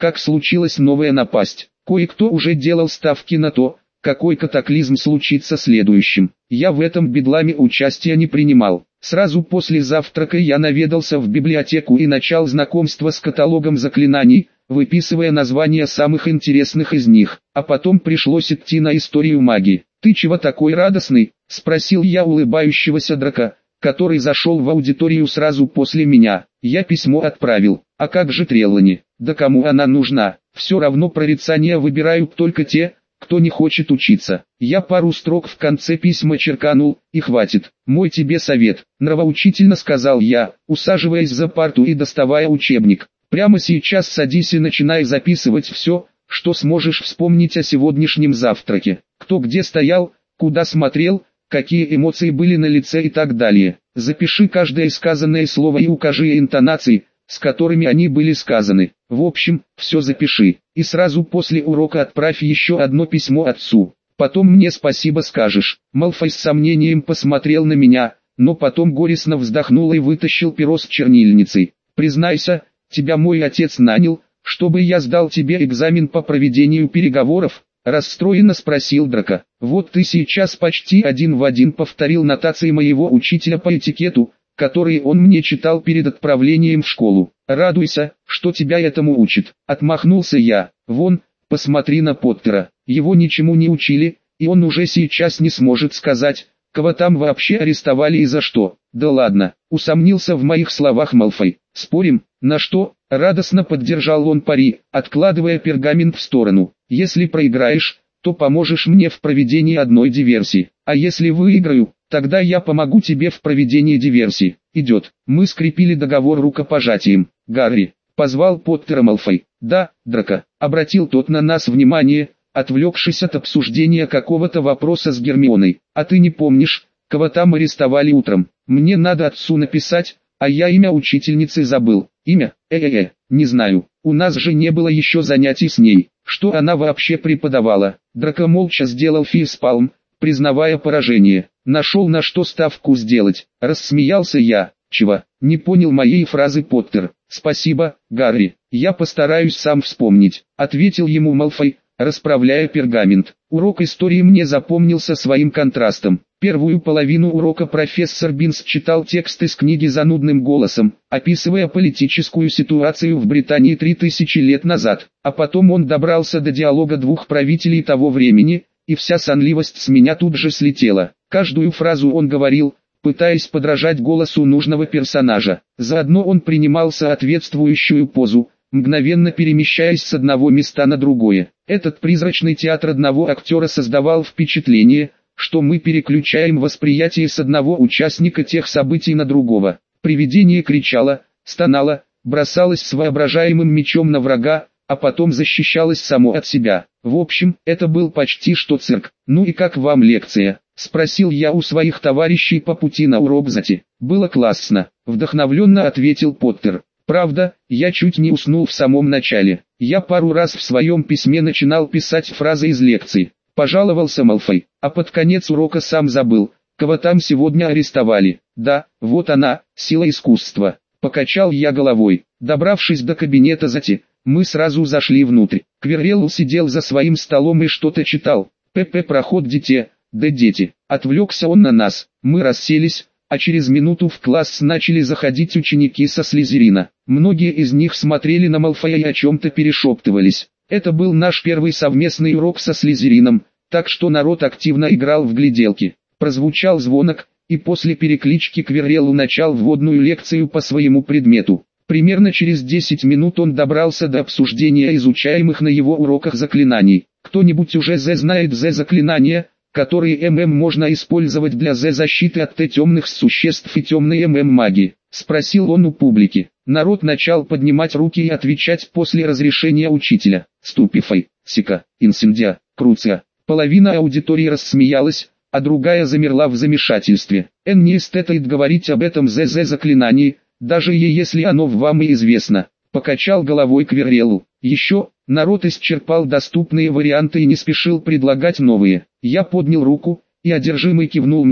как случилась новая напасть. Кое-кто уже делал ставки на то, какой катаклизм случится следующим. Я в этом бедламе участия не принимал. Сразу после завтрака я наведался в библиотеку и начал знакомство с каталогом заклинаний, выписывая названия самых интересных из них. А потом пришлось идти на историю магии. «Ты чего такой радостный?» – спросил я улыбающегося драка, который зашел в аудиторию сразу после меня. «Я письмо отправил. А как же Треллани? Да кому она нужна? Все равно прорицания выбирают только те, кто не хочет учиться». Я пару строк в конце письма черканул, и хватит. «Мой тебе совет», — нравоучительно сказал я, усаживаясь за парту и доставая учебник. «Прямо сейчас садись и начинай записывать все, что сможешь вспомнить о сегодняшнем завтраке. Кто где стоял, куда смотрел, какие эмоции были на лице и так далее. Запиши каждое сказанное слово и укажи интонации, с которыми они были сказаны. В общем, все запиши. И сразу после урока отправь еще одно письмо отцу. Потом мне спасибо скажешь». Малфой с сомнением посмотрел на меня, но потом горестно вздохнул и вытащил перо с чернильницей. «Признайся, тебя мой отец нанял, чтобы я сдал тебе экзамен по проведению переговоров?» Расстроенно спросил Драко. «Вот ты сейчас почти один в один повторил нотации моего учителя по этикету, которые он мне читал перед отправлением в школу. Радуйся, что тебя этому учат». Отмахнулся я. «Вон, посмотри на Поттера. Его ничему не учили, и он уже сейчас не сможет сказать, кого там вообще арестовали и за что». «Да ладно», усомнился в моих словах Малфой. «Спорим, на что?» Радостно поддержал он пари, откладывая пергамент в сторону. «Если проиграешь, то поможешь мне в проведении одной диверсии. А если выиграю, тогда я помогу тебе в проведении диверсии». «Идет». Мы скрепили договор рукопожатием. «Гарри», позвал Поттера Малфой. «Да, Драко», обратил тот на нас внимание, отвлекшись от обсуждения какого-то вопроса с Гермионой. «А ты не помнишь, кого там арестовали утром? Мне надо отцу написать, а я имя учительницы забыл». «Имя? Не знаю. У нас же не было еще занятий с ней. Что она вообще преподавала?» Драко молча сделал фейспалм, признавая поражение. «Нашел на что ставку сделать». Рассмеялся я. «Чего?» Не понял моей фразы Поттер. «Спасибо, Гарри. Я постараюсь сам вспомнить», ответил ему Малфой, расправляя пергамент. Урок истории мне запомнился своим контрастом. Первую половину урока профессор Бинс читал текст из книги занудным голосом, описывая политическую ситуацию в Британии 3000 лет назад. А потом он добрался до диалога двух правителей того времени, и вся сонливость с меня тут же слетела. Каждую фразу он говорил, пытаясь подражать голосу нужного персонажа. Заодно он принимал соответствующую позу, мгновенно перемещаясь с одного места на другое. Этот призрачный театр одного актера создавал впечатление, что мы переключаем восприятие с одного участника тех событий на другого. Привидение кричало, стонало, бросалось с воображаемым мечом на врага, а потом защищалось само от себя. В общем, это был почти что цирк. «Ну и как вам лекция?» — спросил я у своих товарищей по пути на урок ЗАТи. «Было классно», — вдохновленно ответил Поттер. «Правда, я чуть не уснул в самом начале. Я пару раз в своем письме начинал писать фразы из лекции», — пожаловался Малфой, «а под конец урока сам забыл, кого там сегодня арестовали». «Да, вот она, сила искусства», — покачал я головой. Добравшись до кабинета ЗАТи, мы сразу зашли внутрь. Квиррелл сидел за своим столом и что-то читал. «ПП проходите, да дети». Отвлекся он на нас. Мы расселись, а через минуту в класс начали заходить ученики со Слизерина. Многие из них смотрели на Малфоя и о чем-то перешептывались. Это был наш первый совместный урок со Слизерином, так что народ активно играл в гляделки. Прозвучал звонок, и после переклички Квиррелл начал вводную лекцию по своему предмету. Примерно через 10 минут он добрался до обсуждения изучаемых на его уроках заклинаний. «Кто-нибудь уже знает заклинания, которые можно использовать для защиты от темных существ и темной магии?» — спросил он у публики. Народ начал поднимать руки и отвечать после разрешения учителя. «Ступифай, Сика, Инсендия, Круция». Половина аудитории рассмеялась, а другая замерла в замешательстве. Не стоит говорить об этом заклинании, даже если оно вам и известно», — покачал головой Квиррелл. Еще, народ исчерпал доступные варианты и не спешил предлагать новые. Я поднял руку, и одержимый кивнул мне,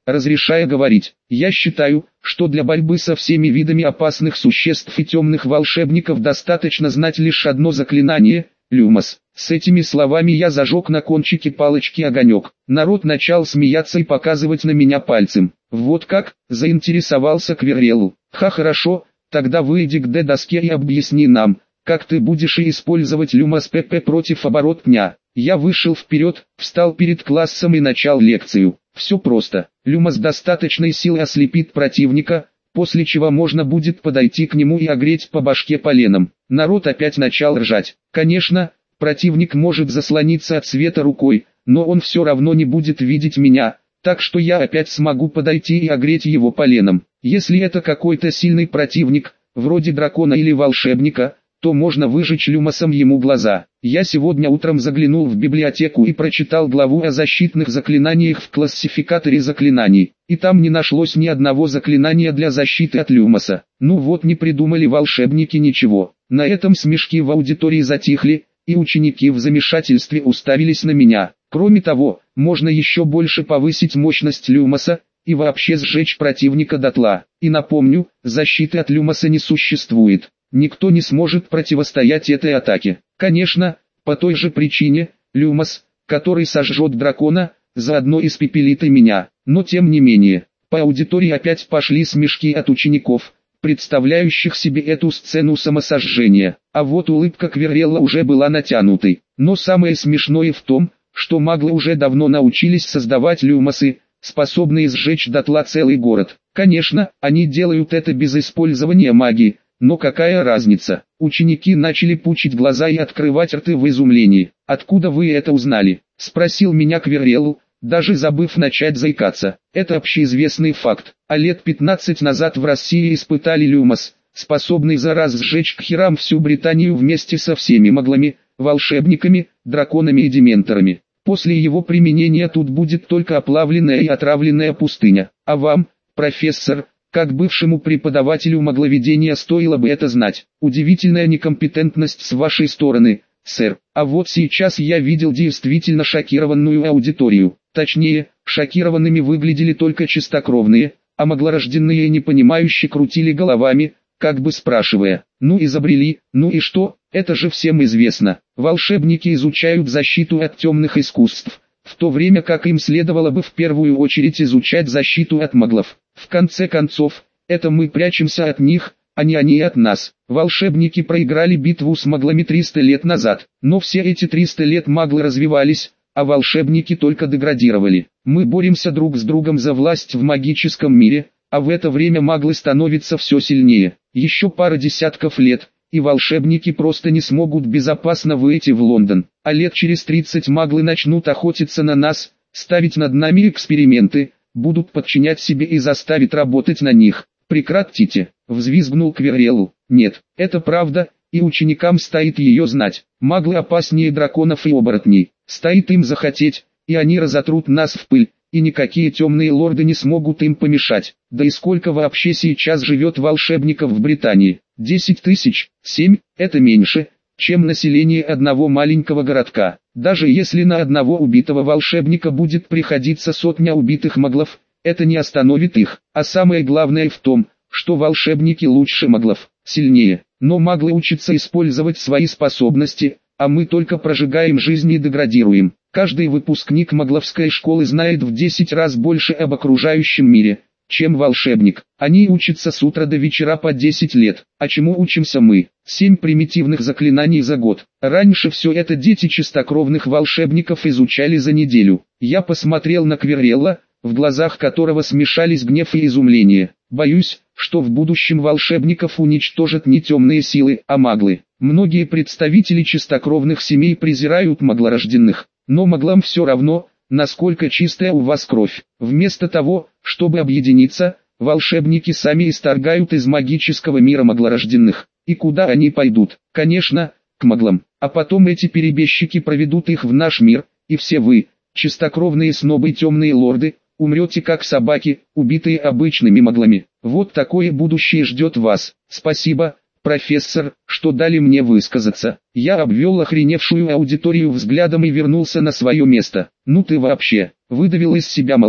разрешая говорить. Я считаю, что для борьбы со всеми видами опасных существ и темных волшебников достаточно знать лишь одно заклинание – Люмос. С этими словами я зажег на кончике палочки огонек. Народ начал смеяться и показывать на меня пальцем. Вот как, заинтересовался Квиррелл. Хорошо, тогда выйди к доске и объясни нам, как ты будешь использовать Люмос ПП против оборотня. Я вышел вперед, встал перед классом и начал лекцию. Все просто. Люмос достаточной силы ослепит противника, после чего можно будет подойти к нему и огреть по башке поленом. Народ опять начал ржать. Конечно, противник может заслониться от света рукой, но он все равно не будет видеть меня, так что я опять смогу подойти и огреть его поленом. Если это какой-то сильный противник, вроде дракона или волшебника, то можно выжечь люмосом ему глаза. Я сегодня утром заглянул в библиотеку и прочитал главу о защитных заклинаниях в классификаторе заклинаний, и там не нашлось ни одного заклинания для защиты от люмоса. Ну вот, не придумали волшебники ничего. На этом смешки в аудитории затихли, и ученики в замешательстве уставились на меня. Кроме того, можно еще больше повысить мощность люмоса и вообще сжечь противника дотла. И напомню, защиты от люмоса не существует. Никто не сможет противостоять этой атаке. Конечно, по той же причине, люмос, который сожжет дракона, заодно испепелит и меня. Но тем не менее, по аудитории опять пошли смешки от учеников, представляющих себе эту сцену самосожжения. А вот улыбка Квиррелла уже была натянутой. Но самое смешное в том, что маглы уже давно научились создавать люмосы, способные сжечь дотла целый город. Конечно, они делают это без использования магии. Но какая разница? Ученики начали пучить глаза и открывать рты в изумлении. «Откуда вы это узнали?» – спросил меня Квиррелл, даже забыв начать заикаться. Это общеизвестный факт. А лет 15 назад в России испытали люмос, способный за раз сжечь к херам всю Британию вместе со всеми маглами, волшебниками, драконами и дементорами. После его применения тут будет только оплавленная и отравленная пустыня. А вам, профессор, как бывшему преподавателю магловедения, стоило бы это знать. Удивительная некомпетентность с вашей стороны, сэр. А вот сейчас я видел действительно шокированную аудиторию. Точнее, шокированными выглядели только чистокровные, а маглорожденные непонимающе крутили головами, как бы спрашивая: ну изобрели, ну и что, это же всем известно. Волшебники изучают защиту от темных искусств, в то время как им следовало бы в первую очередь изучать защиту от маглов. В конце концов, это мы прячемся от них, а не они от нас. Волшебники проиграли битву с маглами 300 лет назад, но все эти 300 лет маглы развивались, а волшебники только деградировали. Мы боремся друг с другом за власть в магическом мире, а в это время маглы становятся все сильнее. Еще пара десятков лет, и волшебники просто не смогут безопасно выйти в Лондон. А лет через 30 маглы начнут охотиться на нас, ставить над нами эксперименты, будут подчинять себе и заставить работать на них. Прекратите, взвизгнул Квиррелл. Нет, это правда, и ученикам стоит ее знать. Маглы опаснее драконов и оборотней. Стоит им захотеть, и они разотрут нас в пыль, и никакие темные лорды не смогут им помешать. Да и сколько вообще сейчас живет волшебников в Британии? 10 тысяч, 7, это меньше, чем население одного маленького городка. Даже если на одного убитого волшебника будет приходиться сотня убитых маглов, это не остановит их. А самое главное в том, что волшебники лучше маглов, сильнее. Но маглы учатся использовать свои способности, а мы только прожигаем жизнь и деградируем. Каждый выпускник магловской школы знает в 10 раз больше об окружающем мире, чем волшебник. Они учатся с утра до вечера по 10 лет. А чему учимся мы? 7 примитивных заклинаний за год. Раньше все это дети чистокровных волшебников изучали за неделю. Я посмотрел на Квиррелла, в глазах которого смешались гнев и изумление. Боюсь, что в будущем волшебников уничтожат не темные силы, а маглы. Многие представители чистокровных семей презирают маглорожденных, но маглам все равно, насколько чистая у вас кровь. Вместо того, чтобы объединиться, волшебники сами исторгают из магического мира маглорожденных. И куда они пойдут? Конечно, к маглам. А потом эти перебежчики проведут их в наш мир, и все вы, чистокровные снобы и темные лорды, умрете как собаки, убитые обычными маглами. Вот такое будущее ждет вас. Спасибо, профессор, что дали мне высказаться. Я обвел охреневшую аудиторию взглядом и вернулся на свое место. Ну ты вообще, выдавил из себя Малфой.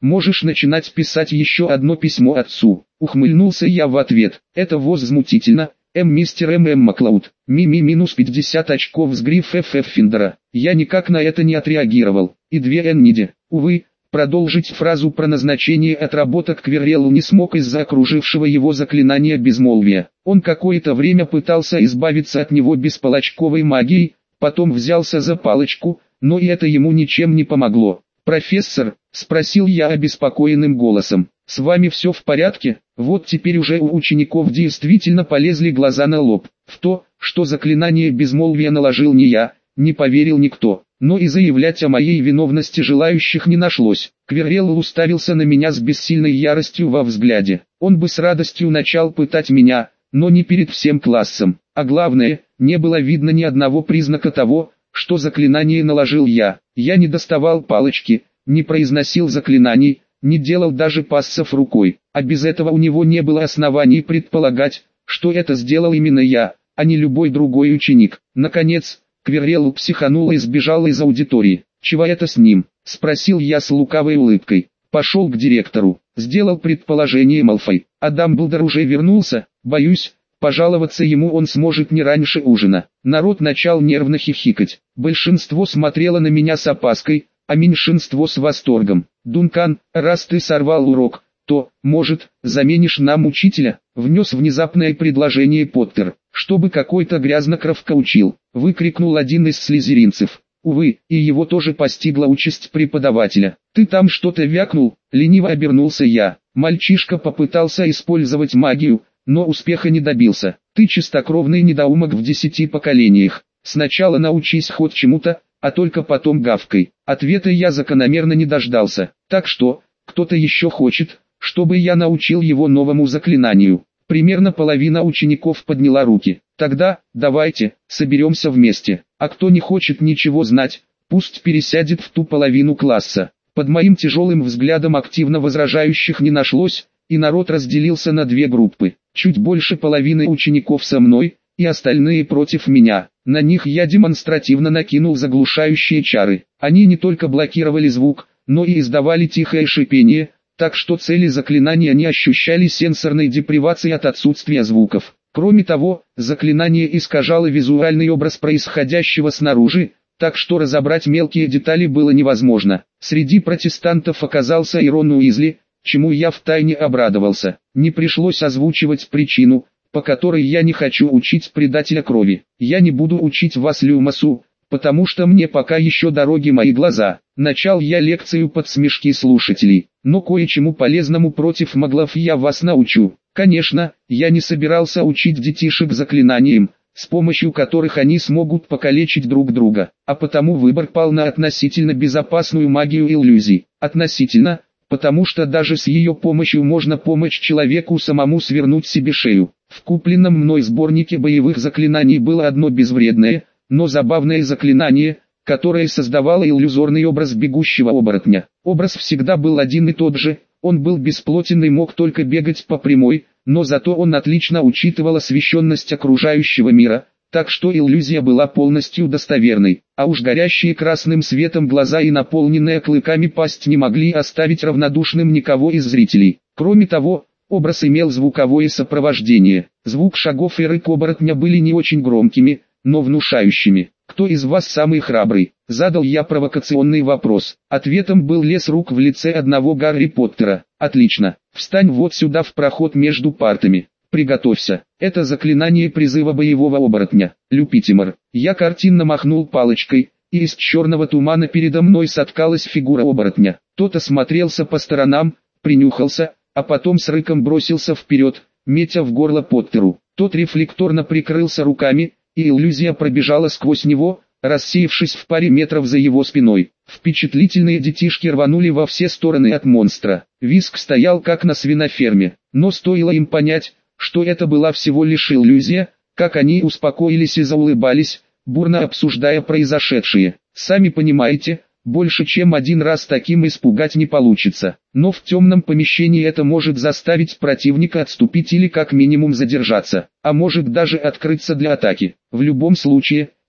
Можешь начинать писать еще одно письмо отцу. Ухмыльнулся я в ответ. Это возмутительно. Мистер Маклауд. Минус 50 очков с гриф Финдера. Я никак на это не отреагировал. И 2 Ниди. Увы, продолжить фразу про назначение отработок Квирреллу не смог из-за окружившего его заклинания безмолвия. Он какое-то время пытался избавиться от него бесполочковой магией, потом взялся за палочку, но и это ему ничем не помогло. «Профессор», — спросил я обеспокоенным голосом, — «с вами все в порядке?» Вот теперь уже у учеников действительно полезли глаза на лоб. В то, что заклинание безмолвия наложил не я, не поверил никто, но и заявлять о моей виновности желающих не нашлось. Квиррелл уставился на меня с бессильной яростью во взгляде. Он бы с радостью начал пытать меня, но не перед всем классом. А главное, не было видно ни одного признака того, что заклинание наложил я. Я не доставал палочки, не произносил заклинаний, не делал даже пассов рукой, а без этого у него не было оснований предполагать, что это сделал именно я, а не любой другой ученик. Наконец, Квиррелл психанул и сбежал из аудитории. «Чего это с ним?» – спросил я с лукавой улыбкой. «Пошел к директору», – сделал предположение Малфой. «А Дамблдор уже вернулся, боюсь». Пожаловаться ему он сможет не раньше ужина. Народ начал нервно хихикать. Большинство смотрело на меня с опаской, а меньшинство с восторгом. «Дункан, раз ты сорвал урок, то, может, заменишь нам учителя?» Внес внезапное предложение Поттер. «Чтобы какой-то грязнокровка учил», выкрикнул один из слизеринцев. Увы, и его тоже постигла участь преподавателя. «Ты там что-то вякнул?» Лениво обернулся я. Мальчишка попытался использовать магию, но успеха не добился. «Ты чистокровный недоумок в 10 поколениях. Сначала научись хоть чему-то, а только потом гавкой». Ответа я закономерно не дождался. «Так что, кто-то еще хочет, чтобы я научил его новому заклинанию?» Примерно половина учеников подняла руки. «Тогда, давайте, соберемся вместе. А кто не хочет ничего знать, пусть пересядет в ту половину класса». Под моим тяжелым взглядом активно возражающих не нашлось, и народ разделился на 2 группы. Чуть больше половины учеников со мной, и остальные против меня. На них я демонстративно накинул заглушающие чары. Они не только блокировали звук, но и издавали тихое шипение, так что цели заклинания не ощущали сенсорной депривации от отсутствия звуков. Кроме того, заклинание искажало визуальный образ происходящего снаружи, так что разобрать мелкие детали было невозможно. Среди протестантов оказался и Рон Уизли, чему я втайне обрадовался. Не пришлось озвучивать причину, по которой я не хочу учить предателя крови. «Я не буду учить вас Люмасу, потому что мне пока еще дороги мои глаза». Начал я лекцию под смешки слушателей, но кое-чему полезному против маглов я вас научу. Конечно, я не собирался учить детишек заклинаниям, с помощью которых они смогут покалечить друг друга, а потому выбор пал на относительно безопасную магию иллюзий. Относительно, потому что даже с ее помощью можно помочь человеку самому свернуть себе шею. В купленном мной сборнике боевых заклинаний было одно безвредное, но забавное заклинание, которое создавало иллюзорный образ бегущего оборотня. Образ всегда был один и тот же, он был бесплотен и мог только бегать по прямой, но зато он отлично учитывал освещенность окружающего мира, так что иллюзия была полностью достоверной, а уж горящие красным светом глаза и наполненная клыками пасть не могли оставить равнодушным никого из зрителей. Кроме того, образ имел звуковое сопровождение. Звук шагов и рык оборотня были не очень громкими, но внушающими. «Кто из вас самый храбрый?» – задал я провокационный вопрос. Ответом был лес рук в лице одного Гарри Поттера. «Отлично, встань вот сюда в проход между партами. Приготовься, это заклинание призыва боевого оборотня, Люпитимор». Я картинно махнул палочкой, и из черного тумана передо мной соткалась фигура оборотня. Тот осмотрелся по сторонам, принюхался, а потом с рыком бросился вперед, метя в горло Поттеру. Тот рефлекторно прикрылся руками, и иллюзия пробежала сквозь него, рассеявшись в паре метров за его спиной. Впечатлительные детишки рванули во все стороны от монстра. Визг стоял как на свиноферме, но стоило им понять, что это была всего лишь иллюзия, как они успокоились и заулыбались, бурно обсуждая произошедшее. Сами понимаете, больше чем один раз таким испугать не получится, но в темном помещении это может заставить противника отступить или как минимум задержаться, а может даже открыться для атаки. В любом случае,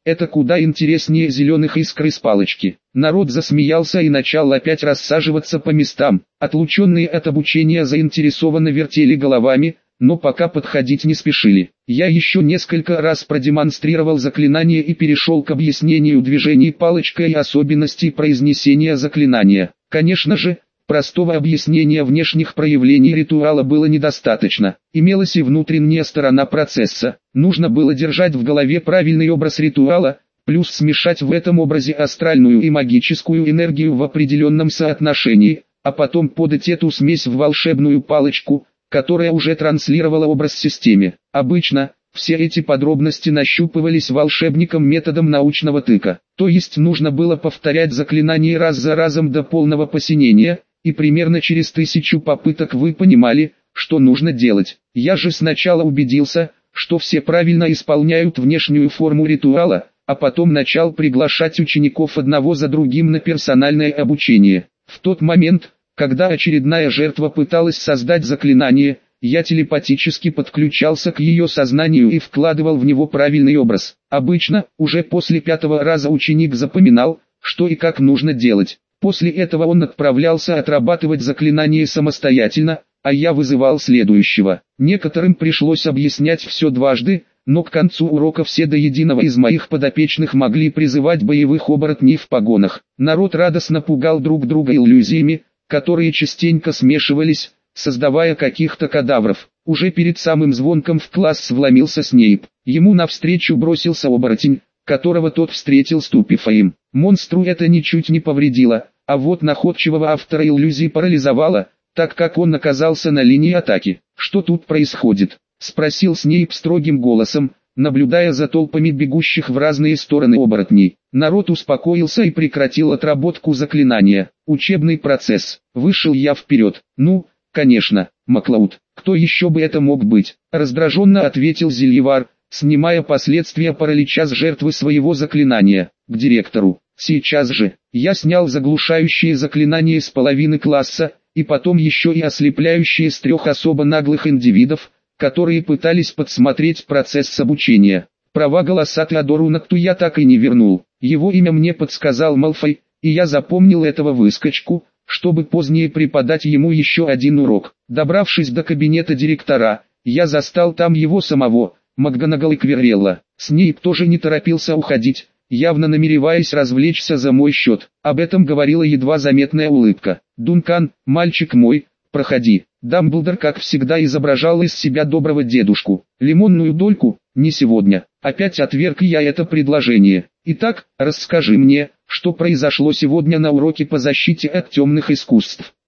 это куда интереснее зеленых искр из палочки. Народ засмеялся и начал опять рассаживаться по местам. Отлученные от обучения заинтересованно вертели головами, но пока подходить не спешили. Я еще несколько раз продемонстрировал заклинание и перешел к объяснению движений палочкой и особенностей произнесения заклинания. Конечно же, простого объяснения внешних проявлений ритуала было недостаточно. Имелась и внутренняя сторона процесса. Нужно было держать в голове правильный образ ритуала, плюс смешать в этом образе астральную и магическую энергию в определенном соотношении, а потом подать эту смесь в волшебную палочку, которая уже транслировала образ системе. Обычно, все эти подробности нащупывались волшебником методом научного тыка. То есть нужно было повторять заклинание раз за разом до полного посинения, и примерно через 1000 попыток вы понимали, что нужно делать. Я же сначала убедился, что все правильно исполняют внешнюю форму ритуала, а потом начал приглашать учеников одного за другим на персональное обучение. В тот момент, когда очередная жертва пыталась создать заклинание, я телепатически подключался к ее сознанию и вкладывал в него правильный образ. Обычно, уже после 5-го раза ученик запоминал, что и как нужно делать. После этого он отправлялся отрабатывать заклинание самостоятельно, а я вызывал следующего. Некоторым пришлось объяснять все дважды, но к концу урока все до единого из моих подопечных могли призывать боевых оборотней в погонах. Народ радостно пугал друг друга иллюзиями, которые частенько смешивались, создавая каких-то кадавров. Уже перед самым звонком в класс вломился Снейп. Ему навстречу бросился оборотень, которого тот встретил ступифаем. Монстру это ничуть не повредило, а вот находчивого автора иллюзий парализовало, так как он оказался на линии атаки. «Что тут происходит?» — спросил Снейп строгим голосом, наблюдая за толпами бегущих в разные стороны оборотней. Народ успокоился и прекратил отработку заклинания. Учебный процесс. Вышел я вперед. «Ну, конечно, Маклауд, кто еще бы это мог быть?» — раздраженно ответил Зельевар, снимая последствия паралича с жертвы своего заклинания. «К директору. Сейчас же». Я снял заглушающие заклинания с половины класса, и потом еще и ослепляющие с 3 особо наглых индивидов, которые пытались подсмотреть процесс обучения. Права голоса Теодору Накту я так и не вернул. Его имя мне подсказал Малфой, и я запомнил этого выскочку, чтобы позднее преподать ему еще один урок. Добравшись до кабинета директора, я застал там его самого, МакГонагал и Квиррелла. Снейп тоже не торопился уходить, явно намереваясь развлечься за мой счет. Об этом говорила едва заметная улыбка. «Дункан, мальчик мой, проходи». Дамблдор как всегда изображал из себя доброго дедушку. «Лимонную дольку? Не сегодня». Опять отверг я это предложение. «Итак, расскажи мне, что произошло сегодня на уроке по защите от темных искусств».